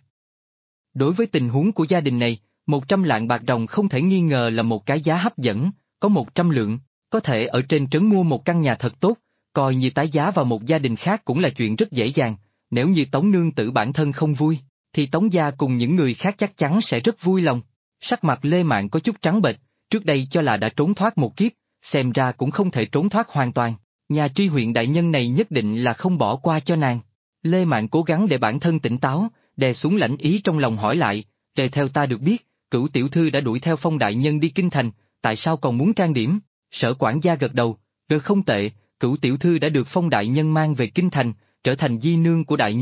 Đối với tình huống của gia đình này, 100 lạng bạc đồng không thể nghi ngờ là một cái giá hấp dẫn, có 100 lượng, có thể ở trên trấn mua một căn nhà thật tốt, coi như tái giá vào một gia đình khác cũng là chuyện rất dễ dàng, nếu như Tống nương tử bản thân không vui, thì Tống gia cùng những người khác chắc chắn sẽ rất vui lòng. Sắc mặt Lê Mạn có chút trắng bệch, trước đây cho là đã trốn thoát một kiếp, xem ra cũng không thể trốn thoát hoàn toàn, nhà Tri huyện đại nhân này nhất định là không bỏ qua cho nàng. Lê Mạn cố gắng để bản thân tỉnh táo, đè xuống lãnh ý trong lòng hỏi lại, theo ta được biết, Cửu tiểu thư đã đuổi theo phong đại nhân đi kinh thành, tại sao còn muốn trang điểm? Sở quản gia gật đầu, không tệ, Cửu tiểu thư đã được phong đại nhân mang về kinh thành, trở thành di nương của đại nhân,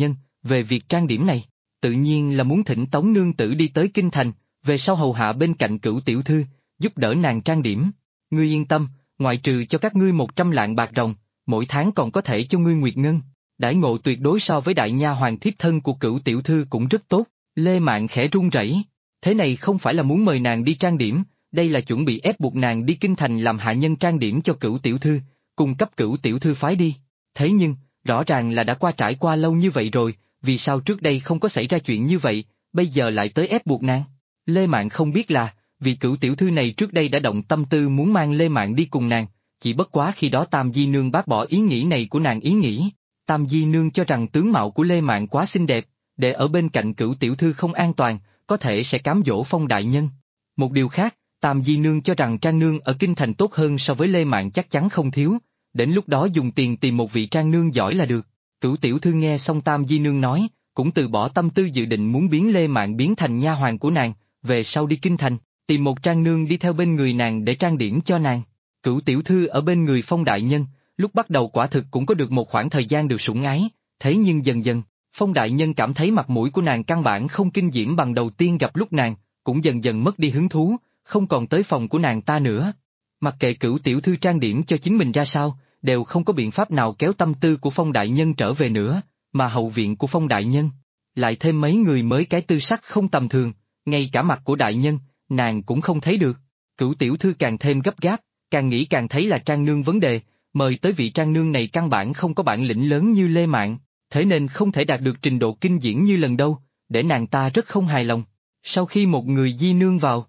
về việc trang điểm này, tự nhiên là muốn thỉnh Tống nương tử đi tới kinh thành, về sau hầu hạ bên cạnh Cửu tiểu thư, giúp đỡ nàng trang điểm. Ngươi yên tâm, ngoại trừ cho các ngươi 100 lạng bạc ròng, mỗi tháng còn có thể cho ngươi nguyệt ngân. Đãi ngộ tuyệt đối so với đại nha hoàng thiếp thân của Cửu tiểu thư cũng rất tốt. Lê Mạn khẽ run rẩy, thế này không phải là muốn mời nàng đi trang điểm, đây là chuẩn bị ép buộc nàng đi kinh thành làm hạ nhân trang điểm cho Cửu tiểu thư, cung cấp Cửu tiểu thư phái đi. Thế nhưng, rõ ràng là đã trải qua lâu như vậy rồi, vì sao trước đây không có xảy ra chuyện như vậy, bây giờ lại tới ép buộc nàng? Lê Mạn không biết là, vì Cửu tiểu thư này trước đây đã động tâm tư muốn mang Lê Mạn đi cùng nàng, chỉ bất quá khi đó Tam Di Nương bác bỏ ý nghĩ này của nàng ý nghĩ. Tam Di Nương cho rằng tướng mạo của Lê Mạn quá xinh đẹp, để ở bên cạnh Cửu tiểu thư không an toàn, có thể sẽ cám dỗ Phong đại nhân. Một điều khác, Tam Di Nương cho rằng Trang Nương ở kinh thành tốt hơn so với Lê Mạn chắc chắn không thiếu, đến lúc đó dùng tiền tìm một vị Trang Nương giỏi là được. Cửu tiểu thư nghe xong Tam Di Nương nói, cũng từ bỏ tâm tư dự định muốn biến Lê Mạn biến thành nha hoàn của nàng, về sau đi kinh thành, tìm một Trang Nương đi theo bên người nàng để trang điểm cho nàng. Cửu tiểu thư ở bên người Phong đại nhân, lúc bắt đầu quả thực cũng có được một khoảng thời gian được sủng ái, thế nhưng dần dần, Phong đại nhân cảm thấy mặt mũi của nàng căn bản không kinh diễm bằng đầu tiên gặp lúc nàng, cũng dần dần mất đi hứng thú, không còn tới phòng của nàng ta nữa. Mặc kệ Cửu tiểu thư trang điểm cho chính mình ra sao, đều không có biện pháp nào kéo tâm tư của Phong đại nhân trở về nữa, mà hậu viện của Phong đại nhân, lại thêm mấy người mới cái tư sắc không tầm thường, ngay cả mặt của đại nhân, nàng cũng không thấy được. Cửu tiểu thư càng thêm gấp gáp, càng nghĩ càng thấy là Trang Nương vấn đề, mời tới vị Trang Nương này căn bản không có bản lĩnh lớn như Lê Mạn, thế nên không thể đạt được trình độ kinh diễn như lần đâu, để nàng ta rất không hài lòng. Sau khi một người di nương vào,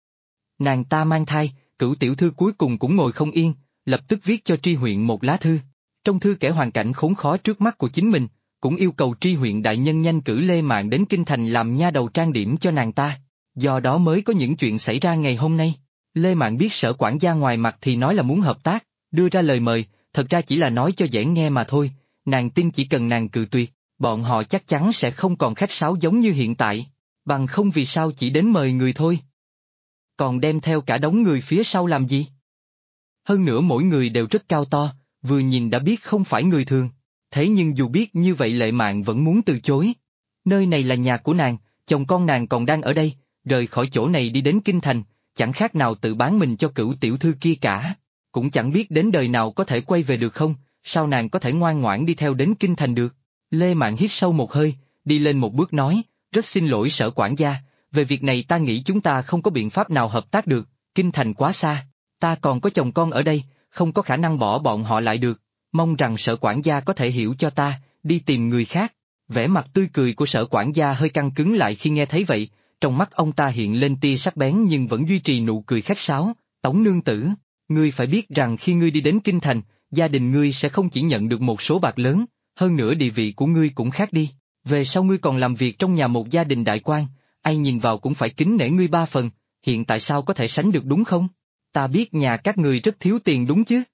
nàng ta mang thai, Cửu tiểu thư cuối cùng cũng ngồi không yên, lập tức viết cho Tri huyện một lá thư. Trong thư kể hoàn cảnh khốn khó trước mắt của chính mình, cũng yêu cầu Tri huyện đại nhân nhanh cử Lê Mạn đến kinh thành làm nha đầu trang điểm cho nàng ta. Do đó mới có những chuyện xảy ra ngày hôm nay. Lê Mạn biết Sở quản gia ngoài mặt thì nói là muốn hợp tác, đưa ra lời mời, thật ra chỉ là nói cho dễ nghe mà thôi, nàng tin chỉ cần nàng cự tuyệt, bọn họ chắc chắn sẽ không còn khách sáo giống như hiện tại, bằng không vì sao chỉ đến mời người thôi. Còn đem theo cả đống người phía sau làm gì? Hơn nữa mỗi người đều rất cao to, vừa nhìn đã biết không phải người thường, thế nhưng dù biết như vậy Lê Mạn vẫn muốn từ chối. Nơi này là nhà của nàng, chồng con nàng còn đang ở đây, rời khỏi chỗ này đi đến kinh thành, chẳng khác nào tự bán mình cho Cửu tiểu thư kia cả, cũng chẳng biết đến đời nào có thể quay về được không, sao nàng có thể ngoan ngoãn đi theo đến kinh thành được. Lê Mạn hít sâu một hơi, đi lên một bước nói, rất xin lỗi Sở quản gia, về việc này ta nghĩ chúng ta không có biện pháp nào hợp tác được, kinh thành quá xa, ta còn có chồng con ở đây, không có khả năng bỏ bọn họ lại được, mong rằng Sở quản gia có thể hiểu cho ta, đi tìm người khác. Vẻ mặt tươi cười của Sở quản gia hơi căng cứng lại khi nghe thấy vậy, trong mắt ông ta hiện lên tia sắc bén nhưng vẫn duy trì nụ cười khách sáo. Tống nương tử, ngươi phải biết rằng khi ngươi đi đến kinh thành, gia đình ngươi sẽ không chỉ nhận được một số bạc lớn, hơn nữa địa vị của ngươi cũng khác đi, về sau ngươi còn làm việc trong nhà một gia đình đại quan, ai nhìn vào cũng phải kính nể ngươi 3 phần, hiện tại sao có thể sánh được đúng không? Ta biết nhà các ngươi rất thiếu tiền đúng chứ?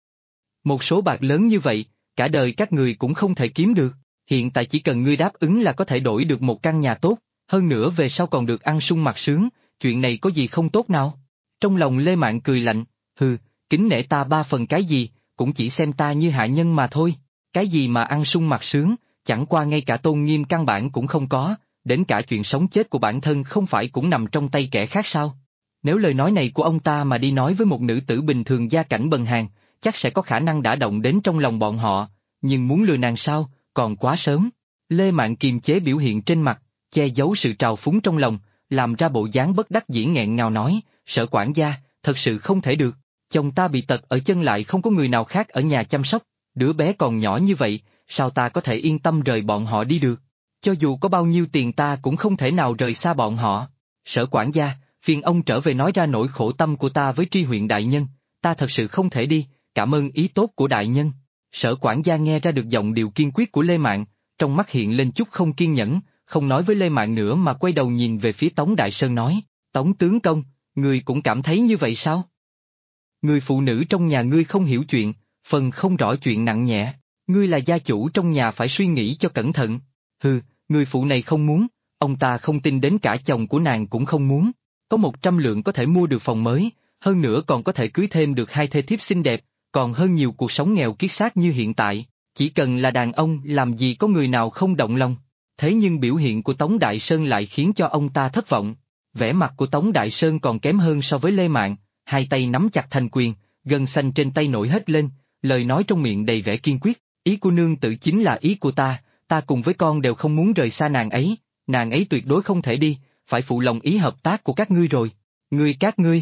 Một số bạc lớn như vậy, cả đời các người cũng không thể kiếm được, hiện tại chỉ cần ngươi đáp ứng là có thể đổi được một căn nhà tốt, hơn nữa về sau còn được ăn sung mặc sướng, chuyện này có gì không tốt nào? Trong lòng Lê Mạn cười lạnh, hừ, kính nể ta 3 phần cái gì, cũng chỉ xem ta như hạ nhân mà thôi, cái gì mà ăn sung mặc sướng, chẳng qua ngay cả tôn nghiêm căn bản cũng không có, đến cả chuyện sống chết của bản thân không phải cũng nằm trong tay kẻ khác sao? Nếu lời nói này của ông ta mà đi nói với một nữ tử bình thường gia cảnh bần hàn, chắc sẽ có khả năng đả động đến trong lòng bọn họ, nhưng muốn lừa nàng sao, còn quá sớm. Lê Mạn kiềm chế biểu hiện trên mặt, che giấu sự trào phúng trong lòng, làm ra bộ dáng bất đắc dĩ nghẹn ngào nói, Sở quản gia, thật sự không thể được, chồng ta bị tật ở chân lại không có người nào khác ở nhà chăm sóc, đứa bé còn nhỏ như vậy, sao ta có thể yên tâm rời bọn họ đi được, cho dù có bao nhiêu tiền ta cũng không thể nào rời xa bọn họ. Sở quản gia, phiền ông trở về nói ra nỗi khổ tâm của ta với Tri huyện đại nhân, ta thật sự không thể đi, cảm ơn ý tốt của đại nhân. Sở quản gia nghe ra được giọng điệu kiên quyết của Lê Mạn, trong mắt hiện lên chút không kiên nhẫn, không nói với Lê Mạn nữa mà quay đầu nhìn về phía Tống Đại Sơn nói, Tống tướng công, ngươi cũng cảm thấy như vậy sao? Người phụ nữ trong nhà ngươi không hiểu chuyện, phần không rõ chuyện nặng nhẹ, ngươi là gia chủ trong nhà phải suy nghĩ cho cẩn thận. Hừ, người phụ này không muốn, ông ta không tin đến cả chồng của nàng cũng không muốn, có 100 lượng có thể mua được phòng mới, hơn nữa còn có thể cưới thêm được 2 thê thiếp xinh đẹp, còn hơn nhiều cuộc sống nghèo kiết xác như hiện tại, chỉ cần là đàn ông làm gì có người nào không động lòng. Thế nhưng biểu hiện của Tống Đại Sơn lại khiến cho ông ta thất vọng. Vẻ mặt của Tống Đại Sơn còn kém hơn so với Lê Mạn, hai tay nắm chặt thành quyền, gân xanh trên tay nổi hết lên, lời nói trong miệng đầy vẻ kiên quyết, ý của nương tử chính là ý của ta cùng với con đều không muốn rời xa nàng ấy tuyệt đối không thể đi, phải phụ lòng ý hợp tác của các ngươi rồi. Các ngươi.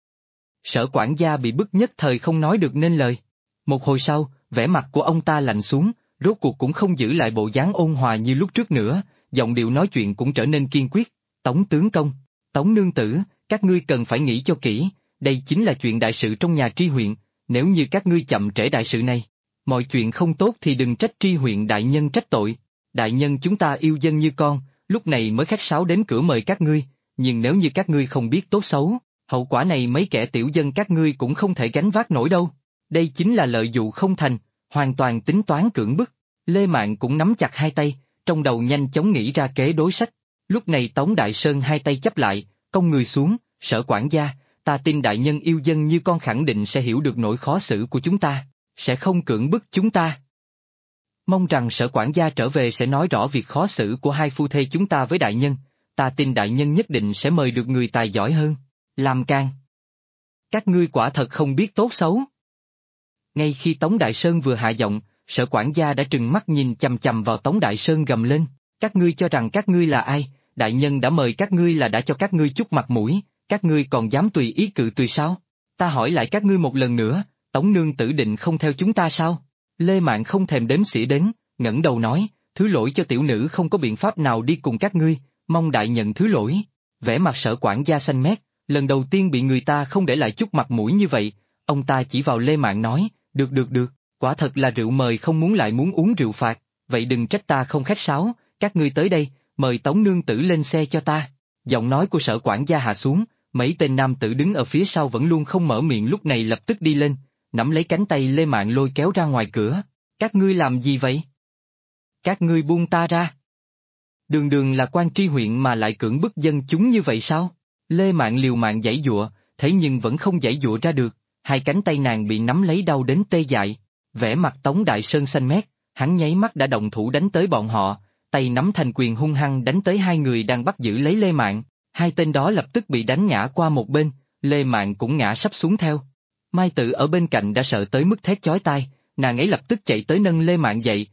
Sở quản gia bị bức nhất thời không nói được nên lời. Một hồi sau, vẻ mặt của ông ta lạnh xuống, rốt cuộc cũng không giữ lại bộ dáng ôn hòa như lúc trước nữa, giọng điệu nói chuyện cũng trở nên kiên quyết. Tống tướng công, Tống nương tử, các ngươi cần phải nghĩ cho kỹ, đây chính là chuyện đại sự trong nhà Tri huyện, nếu như các ngươi chậm trễ đại sự này, mọi chuyện không tốt thì đừng trách Tri huyện đại nhân trách tội. Đại nhân chúng ta yêu dân như con, lúc này mới khách sáo đến cửa mời các ngươi, nhưng nếu như các ngươi không biết tốt xấu, hậu quả này mấy kẻ tiểu dân các ngươi cũng không thể gánh vác nổi đâu. Đây chính là lợi dụ không thành, hoàn toàn tính toán cưỡng bức. Lê Mạn cũng nắm chặt hai tay, trong đầu nhanh chóng nghĩ ra kế đối sách. Lúc này Tống Đại Sơn hai tay chắp lại, cong người xuống, Sở quản gia, ta tin đại nhân yêu dân như con khẳng định sẽ hiểu được nỗi khó xử của chúng ta, sẽ không cưỡng bức chúng ta. Mong rằng Sở quản gia trở về sẽ nói rõ việc khó xử của hai phu thê chúng ta với đại nhân, ta tin đại nhân nhất định sẽ mời được người tài giỏi hơn. Làm can. Các ngươi quả thật không biết tốt xấu. Ngay khi Tống Đại Sơn vừa hạ giọng, Sở quản gia đã trừng mắt nhìn chằm chằm vào Tống Đại Sơn gầm lên, các ngươi cho rằng các ngươi là ai, đại nhân đã mời các ngươi là đã cho các ngươi chút mặt mũi, các ngươi còn dám tùy ý cự tuyệt sao? Ta hỏi lại các ngươi một lần nữa, Tống nương tử định không theo chúng ta sao? Lê Mạn không thèm đếm xỉa đến, ngẩng đầu nói, thứ lỗi cho tiểu nữ không có biện pháp nào đi cùng các ngươi, mong đại nhận thứ lỗi. Vẻ mặt Sở quản gia xanh mét, lần đầu tiên bị người ta không để lại chút mặt mũi như vậy, ông ta chỉ vào Lê Mạn nói, được, quả thật là rượu mời không muốn lại muốn uống rượu phạt, vậy đừng trách ta không khách sáo, các ngươi tới đây, mời Tống nương tử lên xe cho ta. Giọng nói của Sở quản gia hạ xuống, mấy tên nam tử đứng ở phía sau vẫn luôn không mở miệng lúc này lập tức đi lên, nắm lấy cánh tay Lê Mạn lôi kéo ra ngoài cửa. Các ngươi làm gì vậy? Các ngươi buông ta ra. Đường đường là quan tri huyện mà lại cưỡng bức dân chúng như vậy sao? Lê Mạn liều mạng giãy giụa, thế nhưng vẫn không giãy giụa ra được, hai cánh tay nàng bị nắm lấy đau đến tê dại. Vẻ mặt Tống Đại Sơn xanh mét, hắn nháy mắt đã động thủ đánh tới bọn họ, tay nắm thành quyền hung hăng đánh tới hai người đang bắt giữ lấy Lê Mạn, hai tên đó lập tức bị đánh ngã qua một bên, Lê Mạn cũng ngã sắp xuống theo. Mai Tử ở bên cạnh đã sợ tới mức thét chói tai, nàng ấy lập tức chạy tới nâng Lê Mạn dậy,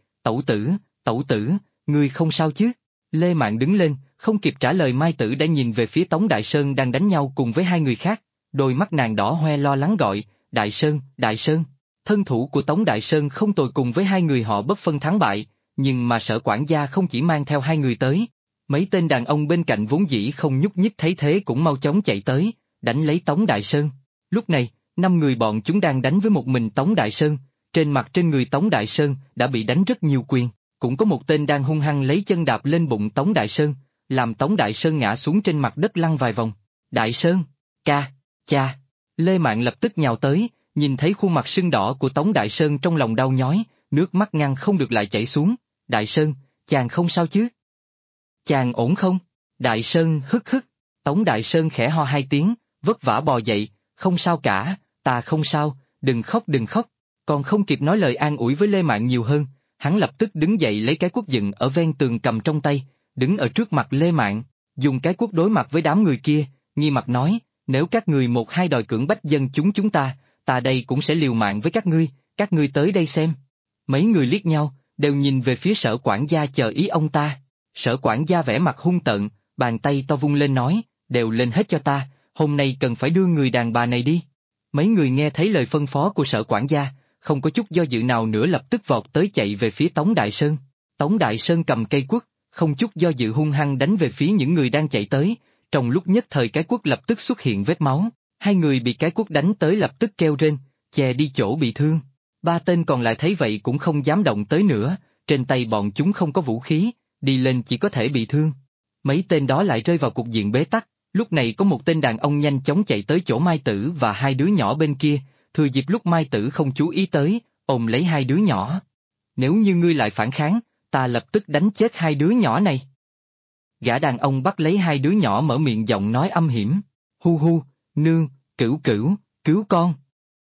tẩu tử, ngươi không sao chứ? Lê Mạn đứng lên, không kịp trả lời Mai Tử đã nhìn về phía Tống Đại Sơn đang đánh nhau cùng với hai người khác, đôi mắt nàng đỏ hoe lo lắng gọi, Đại Sơn. Thân thủ của Tống Đại Sơn không tồi cùng với hai người họ bất phân thắng bại, nhưng mà Sở quản gia không chỉ mang theo hai người tới. Mấy tên đàn ông bên cạnh vốn dĩ không nhúc nhích thấy thế cũng mau chóng chạy tới, đánh lấy Tống Đại Sơn. Lúc này, 5 người bọn chúng đang đánh với một mình Tống Đại Sơn, trên người Tống Đại Sơn đã bị đánh rất nhiều quyền, cũng có một tên đang hung hăng lấy chân đạp lên bụng Tống Đại Sơn, làm Tống Đại Sơn ngã xuống trên mặt đất lăn vài vòng. Đại Sơn, cha. Lê Mạn lập tức nhào tới, nhìn thấy khuôn mặt sưng đỏ của Tống Đại Sơn trong lòng đau nhói, nước mắt ngăn không được lại chảy xuống. Đại Sơn, chàng không sao chứ? Chàng ổn không? Đại Sơn hức. Tống Đại Sơn khẽ ho hai tiếng, vất vả bò dậy, không sao cả, ta không sao, đừng khóc. Còn không kịp nói lời an ủi với Lê Mạn nhiều hơn, hắn lập tức đứng dậy lấy cái cuốc dựng ở ven tường cầm trong tay, đứng ở trước mặt Lê Mạn, dùng cái cuốc đối mặt với đám người kia, nghi mặt nói, nếu các người một hai đòi cưỡng bách dân chúng ta đây cũng sẽ liều mạng với các ngươi tới đây xem. Mấy người liếc nhau, đều nhìn về phía Sở quản gia chờ ý ông ta. Sở quản gia vẻ mặt hung tợn, bàn tay to vung lên nói, đều lên hết cho ta, hôm nay cần phải đưa người đàn bà này đi. Mấy người nghe thấy lời phân phó của Sở quản gia, không có chút do dự nào nữa lập tức vọt tới chạy về phía Tống Đại Sơn. Tống Đại Sơn cầm cây cuốc, không chút do dự hung hăng đánh về phía những người đang chạy tới, trong lúc nhất thời cái cuốc lập tức xuất hiện vết máu, hai người bị cái cuốc đánh tới lập tức kêu rên, chè đi chỗ bị thương. Ba tên còn lại thấy vậy cũng không dám động tới nữa, trên tay bọn chúng không có vũ khí, đi lên chỉ có thể bị thương. Mấy tên đó lại rơi vào cục diện bế tắc, lúc này có một tên đàn ông nhanh chóng chạy tới chỗ Mai Tử và hai đứa nhỏ bên kia, thừa dịp lúc Mai Tử không chú ý tới, ôm lấy hai đứa nhỏ. Nếu như ngươi lại phản kháng, ta lập tức đánh chết hai đứa nhỏ này. Gã đàn ông bắt lấy hai đứa nhỏ mở miệng giọng nói âm hiểm, hu, nương, cửu, cứu con.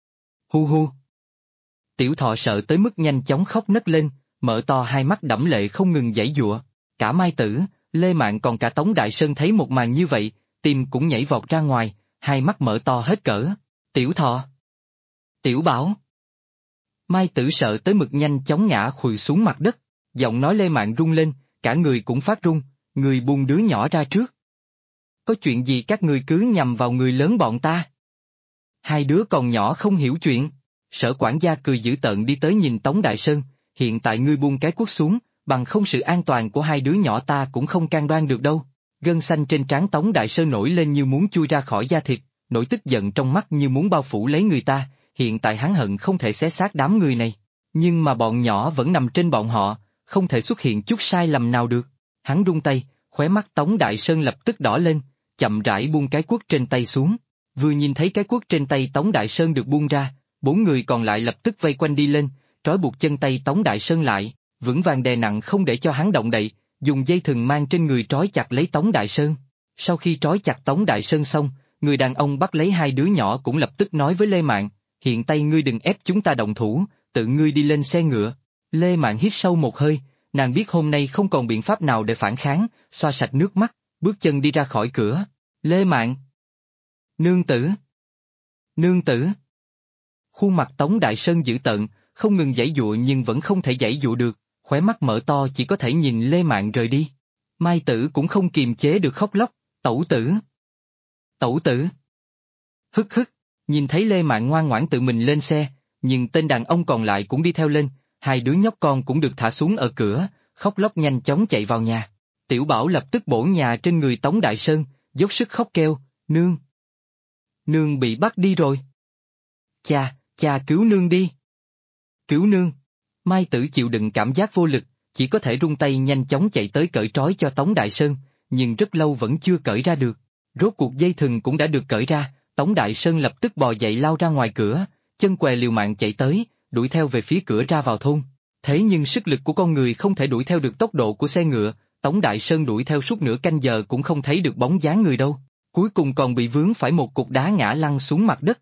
Hu. Tiểu Thọ sợ tới mức nhanh chóng khóc nấc lên, mở to hai mắt đẫm lệ không ngừng giãy giụa. Cả Mai Tử, Lê Mạn còn cả Tống Đại Sơn thấy một màn như vậy, tim cũng nhảy vọt ra ngoài, hai mắt mở to hết cỡ. Tiểu Thọ! Tiểu Bảo! Mai Tử sợ tới mực nhanh chóng ngã khuỵu xuống mặt đất, giọng nói Lê Mạn rung lên, cả người cũng phát run, người buông đứa nhỏ ra trước. Có chuyện gì các người cứ nhằm vào người lớn bọn ta? Hai đứa còn nhỏ không hiểu chuyện. Sở quản gia cười dữ tợn đi tới nhìn Tống Đại Sơn, hiện tại ngươi buông cái cuốc xuống, bằng không sự an toàn của hai đứa nhỏ ta cũng không cam đoan được đâu. Gân xanh trên trán Tống Đại Sơn nổi lên như muốn chui ra khỏi da thịt, nỗi tức giận trong mắt như muốn bao phủ lấy người ta, hiện tại hắn hận không thể xé xác đám người này. Nhưng mà bọn nhỏ vẫn nằm trên bọn họ, không thể xuất hiện chút sai lầm nào được. Hắn rung tay, khóe mắt Tống Đại Sơn lập tức đỏ lên, chậm rãi buông cái cuốc trên tay xuống. Vừa nhìn thấy cái cuốc trên tay Tống Đại Sơn được buông ra, bốn người còn lại lập tức vây quanh đi lên, trói buộc chân tay Tống Đại Sơn lại, vững vàng đè nặng không để cho hắn động đậy, dùng dây thừng mang trên người trói chặt lấy Tống Đại Sơn. Sau khi trói chặt Tống Đại Sơn xong, người đàn ông bắt lấy hai đứa nhỏ cũng lập tức nói với Lê Mạn, hiện tay ngươi đừng ép chúng ta động thủ, tự ngươi đi lên xe ngựa. Lê Mạn hít sâu một hơi, nàng biết hôm nay không còn biện pháp nào để phản kháng, xoa sạch nước mắt, bước chân đi ra khỏi cửa. Lê Mạn! Nương tử! Nương tử! Khuôn mặt Tống Đại Sơn dữ tợn, không ngừng giãy giụa nhưng vẫn không thể giãy giụa được, khóe mắt mở to chỉ có thể nhìn Lê Mạn rời đi. Mai Tử cũng không kiềm chế được khóc lóc, tẩu tử! Tẩu tử! Hức hức, nhìn thấy Lê Mạn ngoan ngoãn tự mình lên xe, nhưng tên đàn ông còn lại cũng đi theo lên, hai đứa nhóc con cũng được thả xuống ở cửa, khóc lóc nhanh chóng chạy vào nhà. Tiểu Bảo lập tức bổ nhà trên người Tống Đại Sơn, dốc sức khóc kêu, nương! Nương bị bắt đi rồi! Cha cứu nương đi! Cứu nương! Mai Tử chịu đựng cảm giác vô lực, chỉ có thể rung tay nhanh chóng chạy tới cởi trói cho Tống Đại Sơn, nhưng rất lâu vẫn chưa cởi ra được. Rốt cuộc dây thừng cũng đã được cởi ra, Tống Đại Sơn lập tức bò dậy lao ra ngoài cửa, chân què liều mạng chạy tới, đuổi theo về phía cửa ra vào thôn. Thế nhưng sức lực của con người không thể đuổi theo được tốc độ của xe ngựa, Tống Đại Sơn đuổi theo suốt nửa canh giờ cũng không thấy được bóng dáng người đâu, cuối cùng còn bị vướng phải một cục đá ngã lăn xuống mặt đất.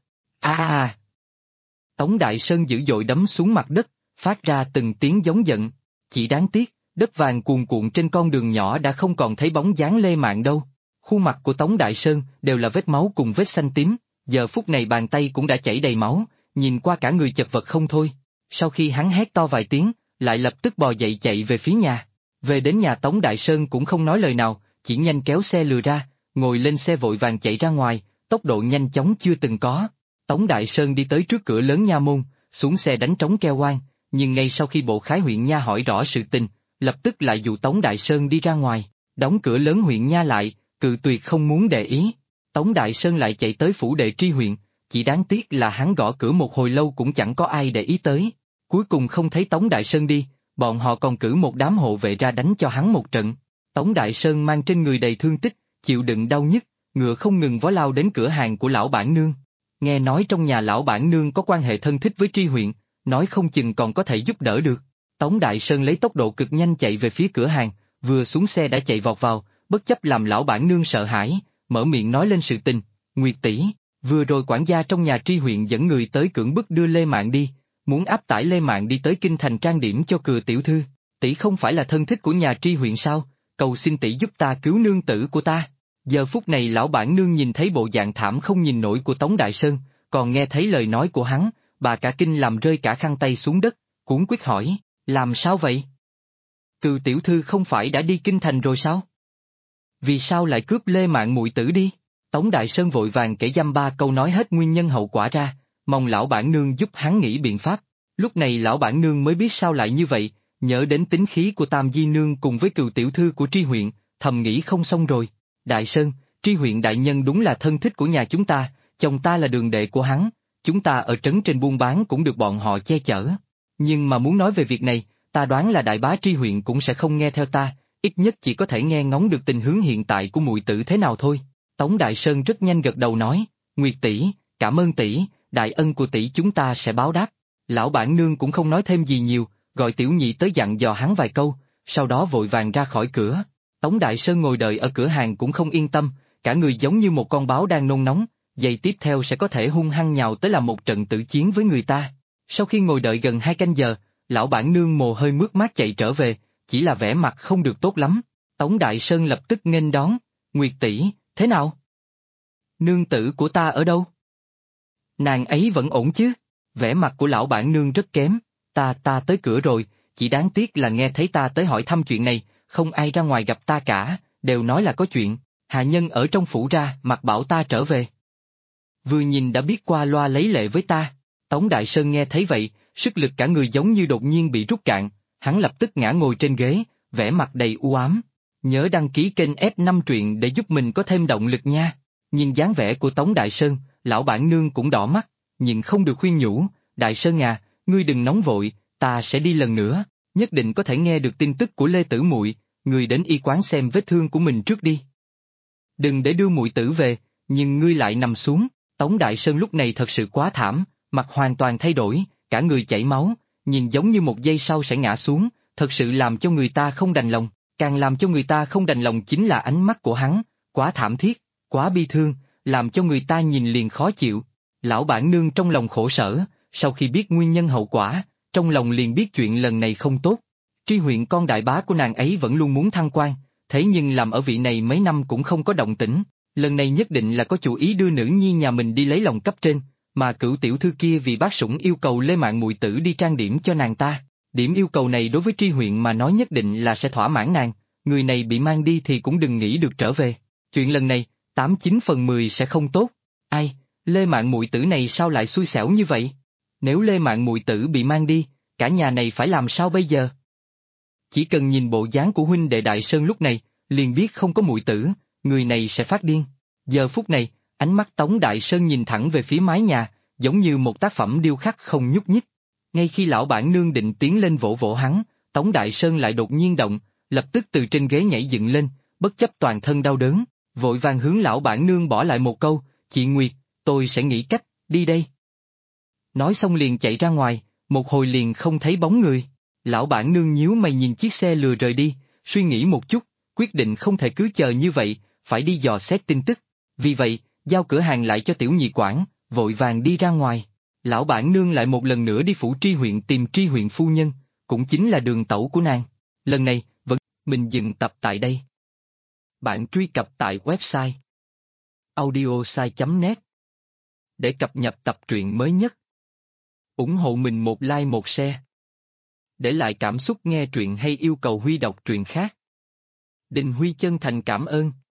Tống Đại Sơn dữ dội đấm xuống mặt đất, phát ra từng tiếng giống giận. Chỉ đáng tiếc, đất vàng cuồn cuộn trên con đường nhỏ đã không còn thấy bóng dáng Lê Mạn đâu. Khuôn mặt của Tống Đại Sơn đều là vết máu cùng vết xanh tím, giờ phút này bàn tay cũng đã chảy đầy máu, nhìn qua cả người chật vật không thôi. Sau khi hắn hét to vài tiếng, lại lập tức bò dậy chạy về phía nhà. Về đến nhà Tống Đại Sơn cũng không nói lời nào, chỉ nhanh kéo xe lừa ra, ngồi lên xe vội vàng chạy ra ngoài, tốc độ nhanh chóng chưa từng có. Tống Đại Sơn đi tới trước cửa lớn nha môn, xuống xe đánh trống keo oan, nhưng ngay sau khi bộ khái huyện nha hỏi rõ sự tình, lập tức lại dụ Tống Đại Sơn đi ra ngoài, đóng cửa lớn huyện nha lại, cự tuyệt không muốn để ý. Tống Đại Sơn lại chạy tới phủ đệ tri huyện, chỉ đáng tiếc là hắn gõ cửa một hồi lâu cũng chẳng có ai để ý tới. Cuối cùng không thấy Tống Đại Sơn đi, bọn họ còn cử một đám hộ vệ ra đánh cho hắn một trận. Tống Đại Sơn mang trên người đầy thương tích, chịu đựng đau nhức, ngựa không ngừng vó lao đến cửa hàng của lão bản nương. Nghe nói trong nhà lão bản nương có quan hệ thân thích với tri huyện, nói không chừng còn có thể giúp đỡ được. Tống Đại Sơn lấy tốc độ cực nhanh chạy về phía cửa hàng, vừa xuống xe đã chạy vọt vào, bất chấp làm lão bản nương sợ hãi, mở miệng nói lên sự tình. Nguyệt tỷ, vừa rồi quản gia trong nhà tri huyện dẫn người tới cưỡng bức đưa Lê Mạn đi, muốn áp tải Lê Mạn đi tới kinh thành trang điểm cho Cừa tiểu thư. Tỷ không phải là thân thích của nhà tri huyện sao? Cầu xin tỷ giúp ta cứu nương tử của ta. Giờ phút này lão bản nương nhìn thấy bộ dạng thảm không nhìn nổi của Tống Đại Sơn, còn nghe thấy lời nói của hắn, bà cả kinh làm rơi cả khăn tay xuống đất, cuống quýt hỏi, làm sao vậy? Cừ tiểu thư không phải đã đi kinh thành rồi sao? Vì sao lại cướp Lê Mạn muội tử đi? Tống Đại Sơn vội vàng kể dăm ba câu nói hết nguyên nhân hậu quả ra, mong lão bản nương giúp hắn nghĩ biện pháp. Lúc này lão bản nương mới biết sao lại như vậy, nhớ đến tính khí của Tam Di Nương cùng với Cừu tiểu thư của tri huyện, thầm nghĩ không xong rồi. Đại Sơn, tri huyện đại nhân đúng là thân thích của nhà chúng ta, chồng ta là đường đệ của hắn, chúng ta ở trấn trên buôn bán cũng được bọn họ che chở. Nhưng mà muốn nói về việc này, ta đoán là đại bá tri huyện cũng sẽ không nghe theo ta, ít nhất chỉ có thể nghe ngóng được tình huống hiện tại của muội tử thế nào thôi. Tống Đại Sơn rất nhanh gật đầu nói, Nguyệt tỷ, cảm ơn tỷ, đại ân của tỷ chúng ta sẽ báo đáp. Lão bản nương cũng không nói thêm gì nhiều, gọi tiểu nhị tới dặn dò hắn vài câu, sau đó vội vàng ra khỏi cửa. Tống Đại Sơn ngồi đợi ở cửa hàng cũng không yên tâm, cả người giống như một con báo đang nôn nóng, giây tiếp theo sẽ có thể hung hăng nhào tới làm một trận tử chiến với người ta. Sau khi ngồi đợi gần 2 canh giờ, lão bản nương mồ hôi mướt mát chạy trở về, chỉ là vẻ mặt không được tốt lắm. Tống Đại Sơn lập tức nghênh đón, Nguyệt tỷ, thế nào? Nương tử của ta ở đâu? Nàng ấy vẫn ổn chứ? Vẻ mặt của lão bản nương rất kém, ta tới cửa rồi, chỉ đáng tiếc là nghe thấy ta tới hỏi thăm chuyện này, không ai ra ngoài gặp ta cả, đều nói là có chuyện, hạ nhân ở trong phủ ra mặt bảo ta trở về. Vừa nhìn đã biết qua loa lấy lệ với ta. Tống Đại Sơn nghe thấy vậy, sức lực cả người giống như đột nhiên bị rút cạn, hắn lập tức ngã ngồi trên ghế, vẻ mặt đầy u ám. Nhớ đăng ký kênh F5 truyện để giúp mình có thêm động lực nha. Nhìn dáng vẻ của Tống Đại Sơn, lão bản nương cũng đỏ mắt, nhìn không được khuyên nhủ, Đại Sơn à, ngươi đừng nóng vội, ta sẽ đi lần nữa, nhất định có thể nghe được tin tức của Lê Tử Muội, ngươi đến y quán xem vết thương của mình trước đi. Đừng để đưa muội tử về, nhưng ngươi lại nằm xuống. Tống Đại Sơn lúc này thật sự quá thảm, mặt hoàn toàn thay đổi, cả người chảy máu, nhìn giống như một giây sau sẽ ngã xuống, thật sự làm cho người ta không đành lòng, càng làm cho người ta không đành lòng chính là ánh mắt của hắn, quá thảm thiết, quá bi thương, làm cho người ta nhìn liền khó chịu. Lão bản nương trong lòng khổ sở, sau khi biết nguyên nhân hậu quả, trong lòng liền biết chuyện lần này không tốt. Tri huyện con đại bá của nàng ấy vẫn luôn muốn thăng quan, thế nhưng làm ở vị này mấy năm cũng không có động tĩnh. Lần này nhất định là có chủ ý đưa nữ nhi nhà mình đi lấy lòng cấp trên, mà Cửu tiểu thư kia vì bác sủng yêu cầu Lê Mạn muội tử đi trang điểm cho nàng ta. Điểm yêu cầu này đối với Tri huyện mà nói nhất định là sẽ thỏa mãn nàng, người này bị mang đi thì cũng đừng nghĩ được trở về. Chuyện lần này, 89/10 sẽ không tốt. Ai, Lê Mạn muội tử này sao lại xui xẻo như vậy? Nếu Lê Mạn muội tử bị mang đi, cả nhà này phải làm sao bây giờ? Chỉ cần nhìn bộ dáng của huynh đệ Đại Sơn lúc này, liền biết không có muội tử, người này sẽ phát điên. Giờ phút này, ánh mắt Tống Đại Sơn nhìn thẳng về phía mái nhà, giống như một tác phẩm điêu khắc không nhúc nhích. Ngay khi lão bản nương định tiến lên vỗ vỗ hắn, Tống Đại Sơn lại đột nhiên động, lập tức từ trên ghế nhảy dựng lên, bất chấp toàn thân đau đớn, vội vàng hướng lão bản nương bỏ lại một câu, chị Nguyệt, tôi sẽ nghĩ cách, đi đây. Nói xong liền chạy ra ngoài, một hồi liền không thấy bóng người. Lão bản nương nhíu mày nhìn chiếc xe lừa rời đi, suy nghĩ một chút, quyết định không thể cứ chờ như vậy, phải đi dò xét tin tức. Vì vậy, giao cửa hàng lại cho tiểu nhị quản, vội vàng đi ra ngoài. Lão bản nương lại một lần nữa đi phủ Tri huyện tìm Tri huyện phu nhân, cũng chính là đường tẩu của nàng. Lần này, vẫn mình dừng tập tại đây. Bạn truy cập tại website audiosai.net để cập nhật tập truyện mới nhất. Ủng hộ mình một like một share. Để lại cảm xúc nghe truyện hay yêu cầu Huy đọc truyện khác. Đình Huy chân thành cảm ơn.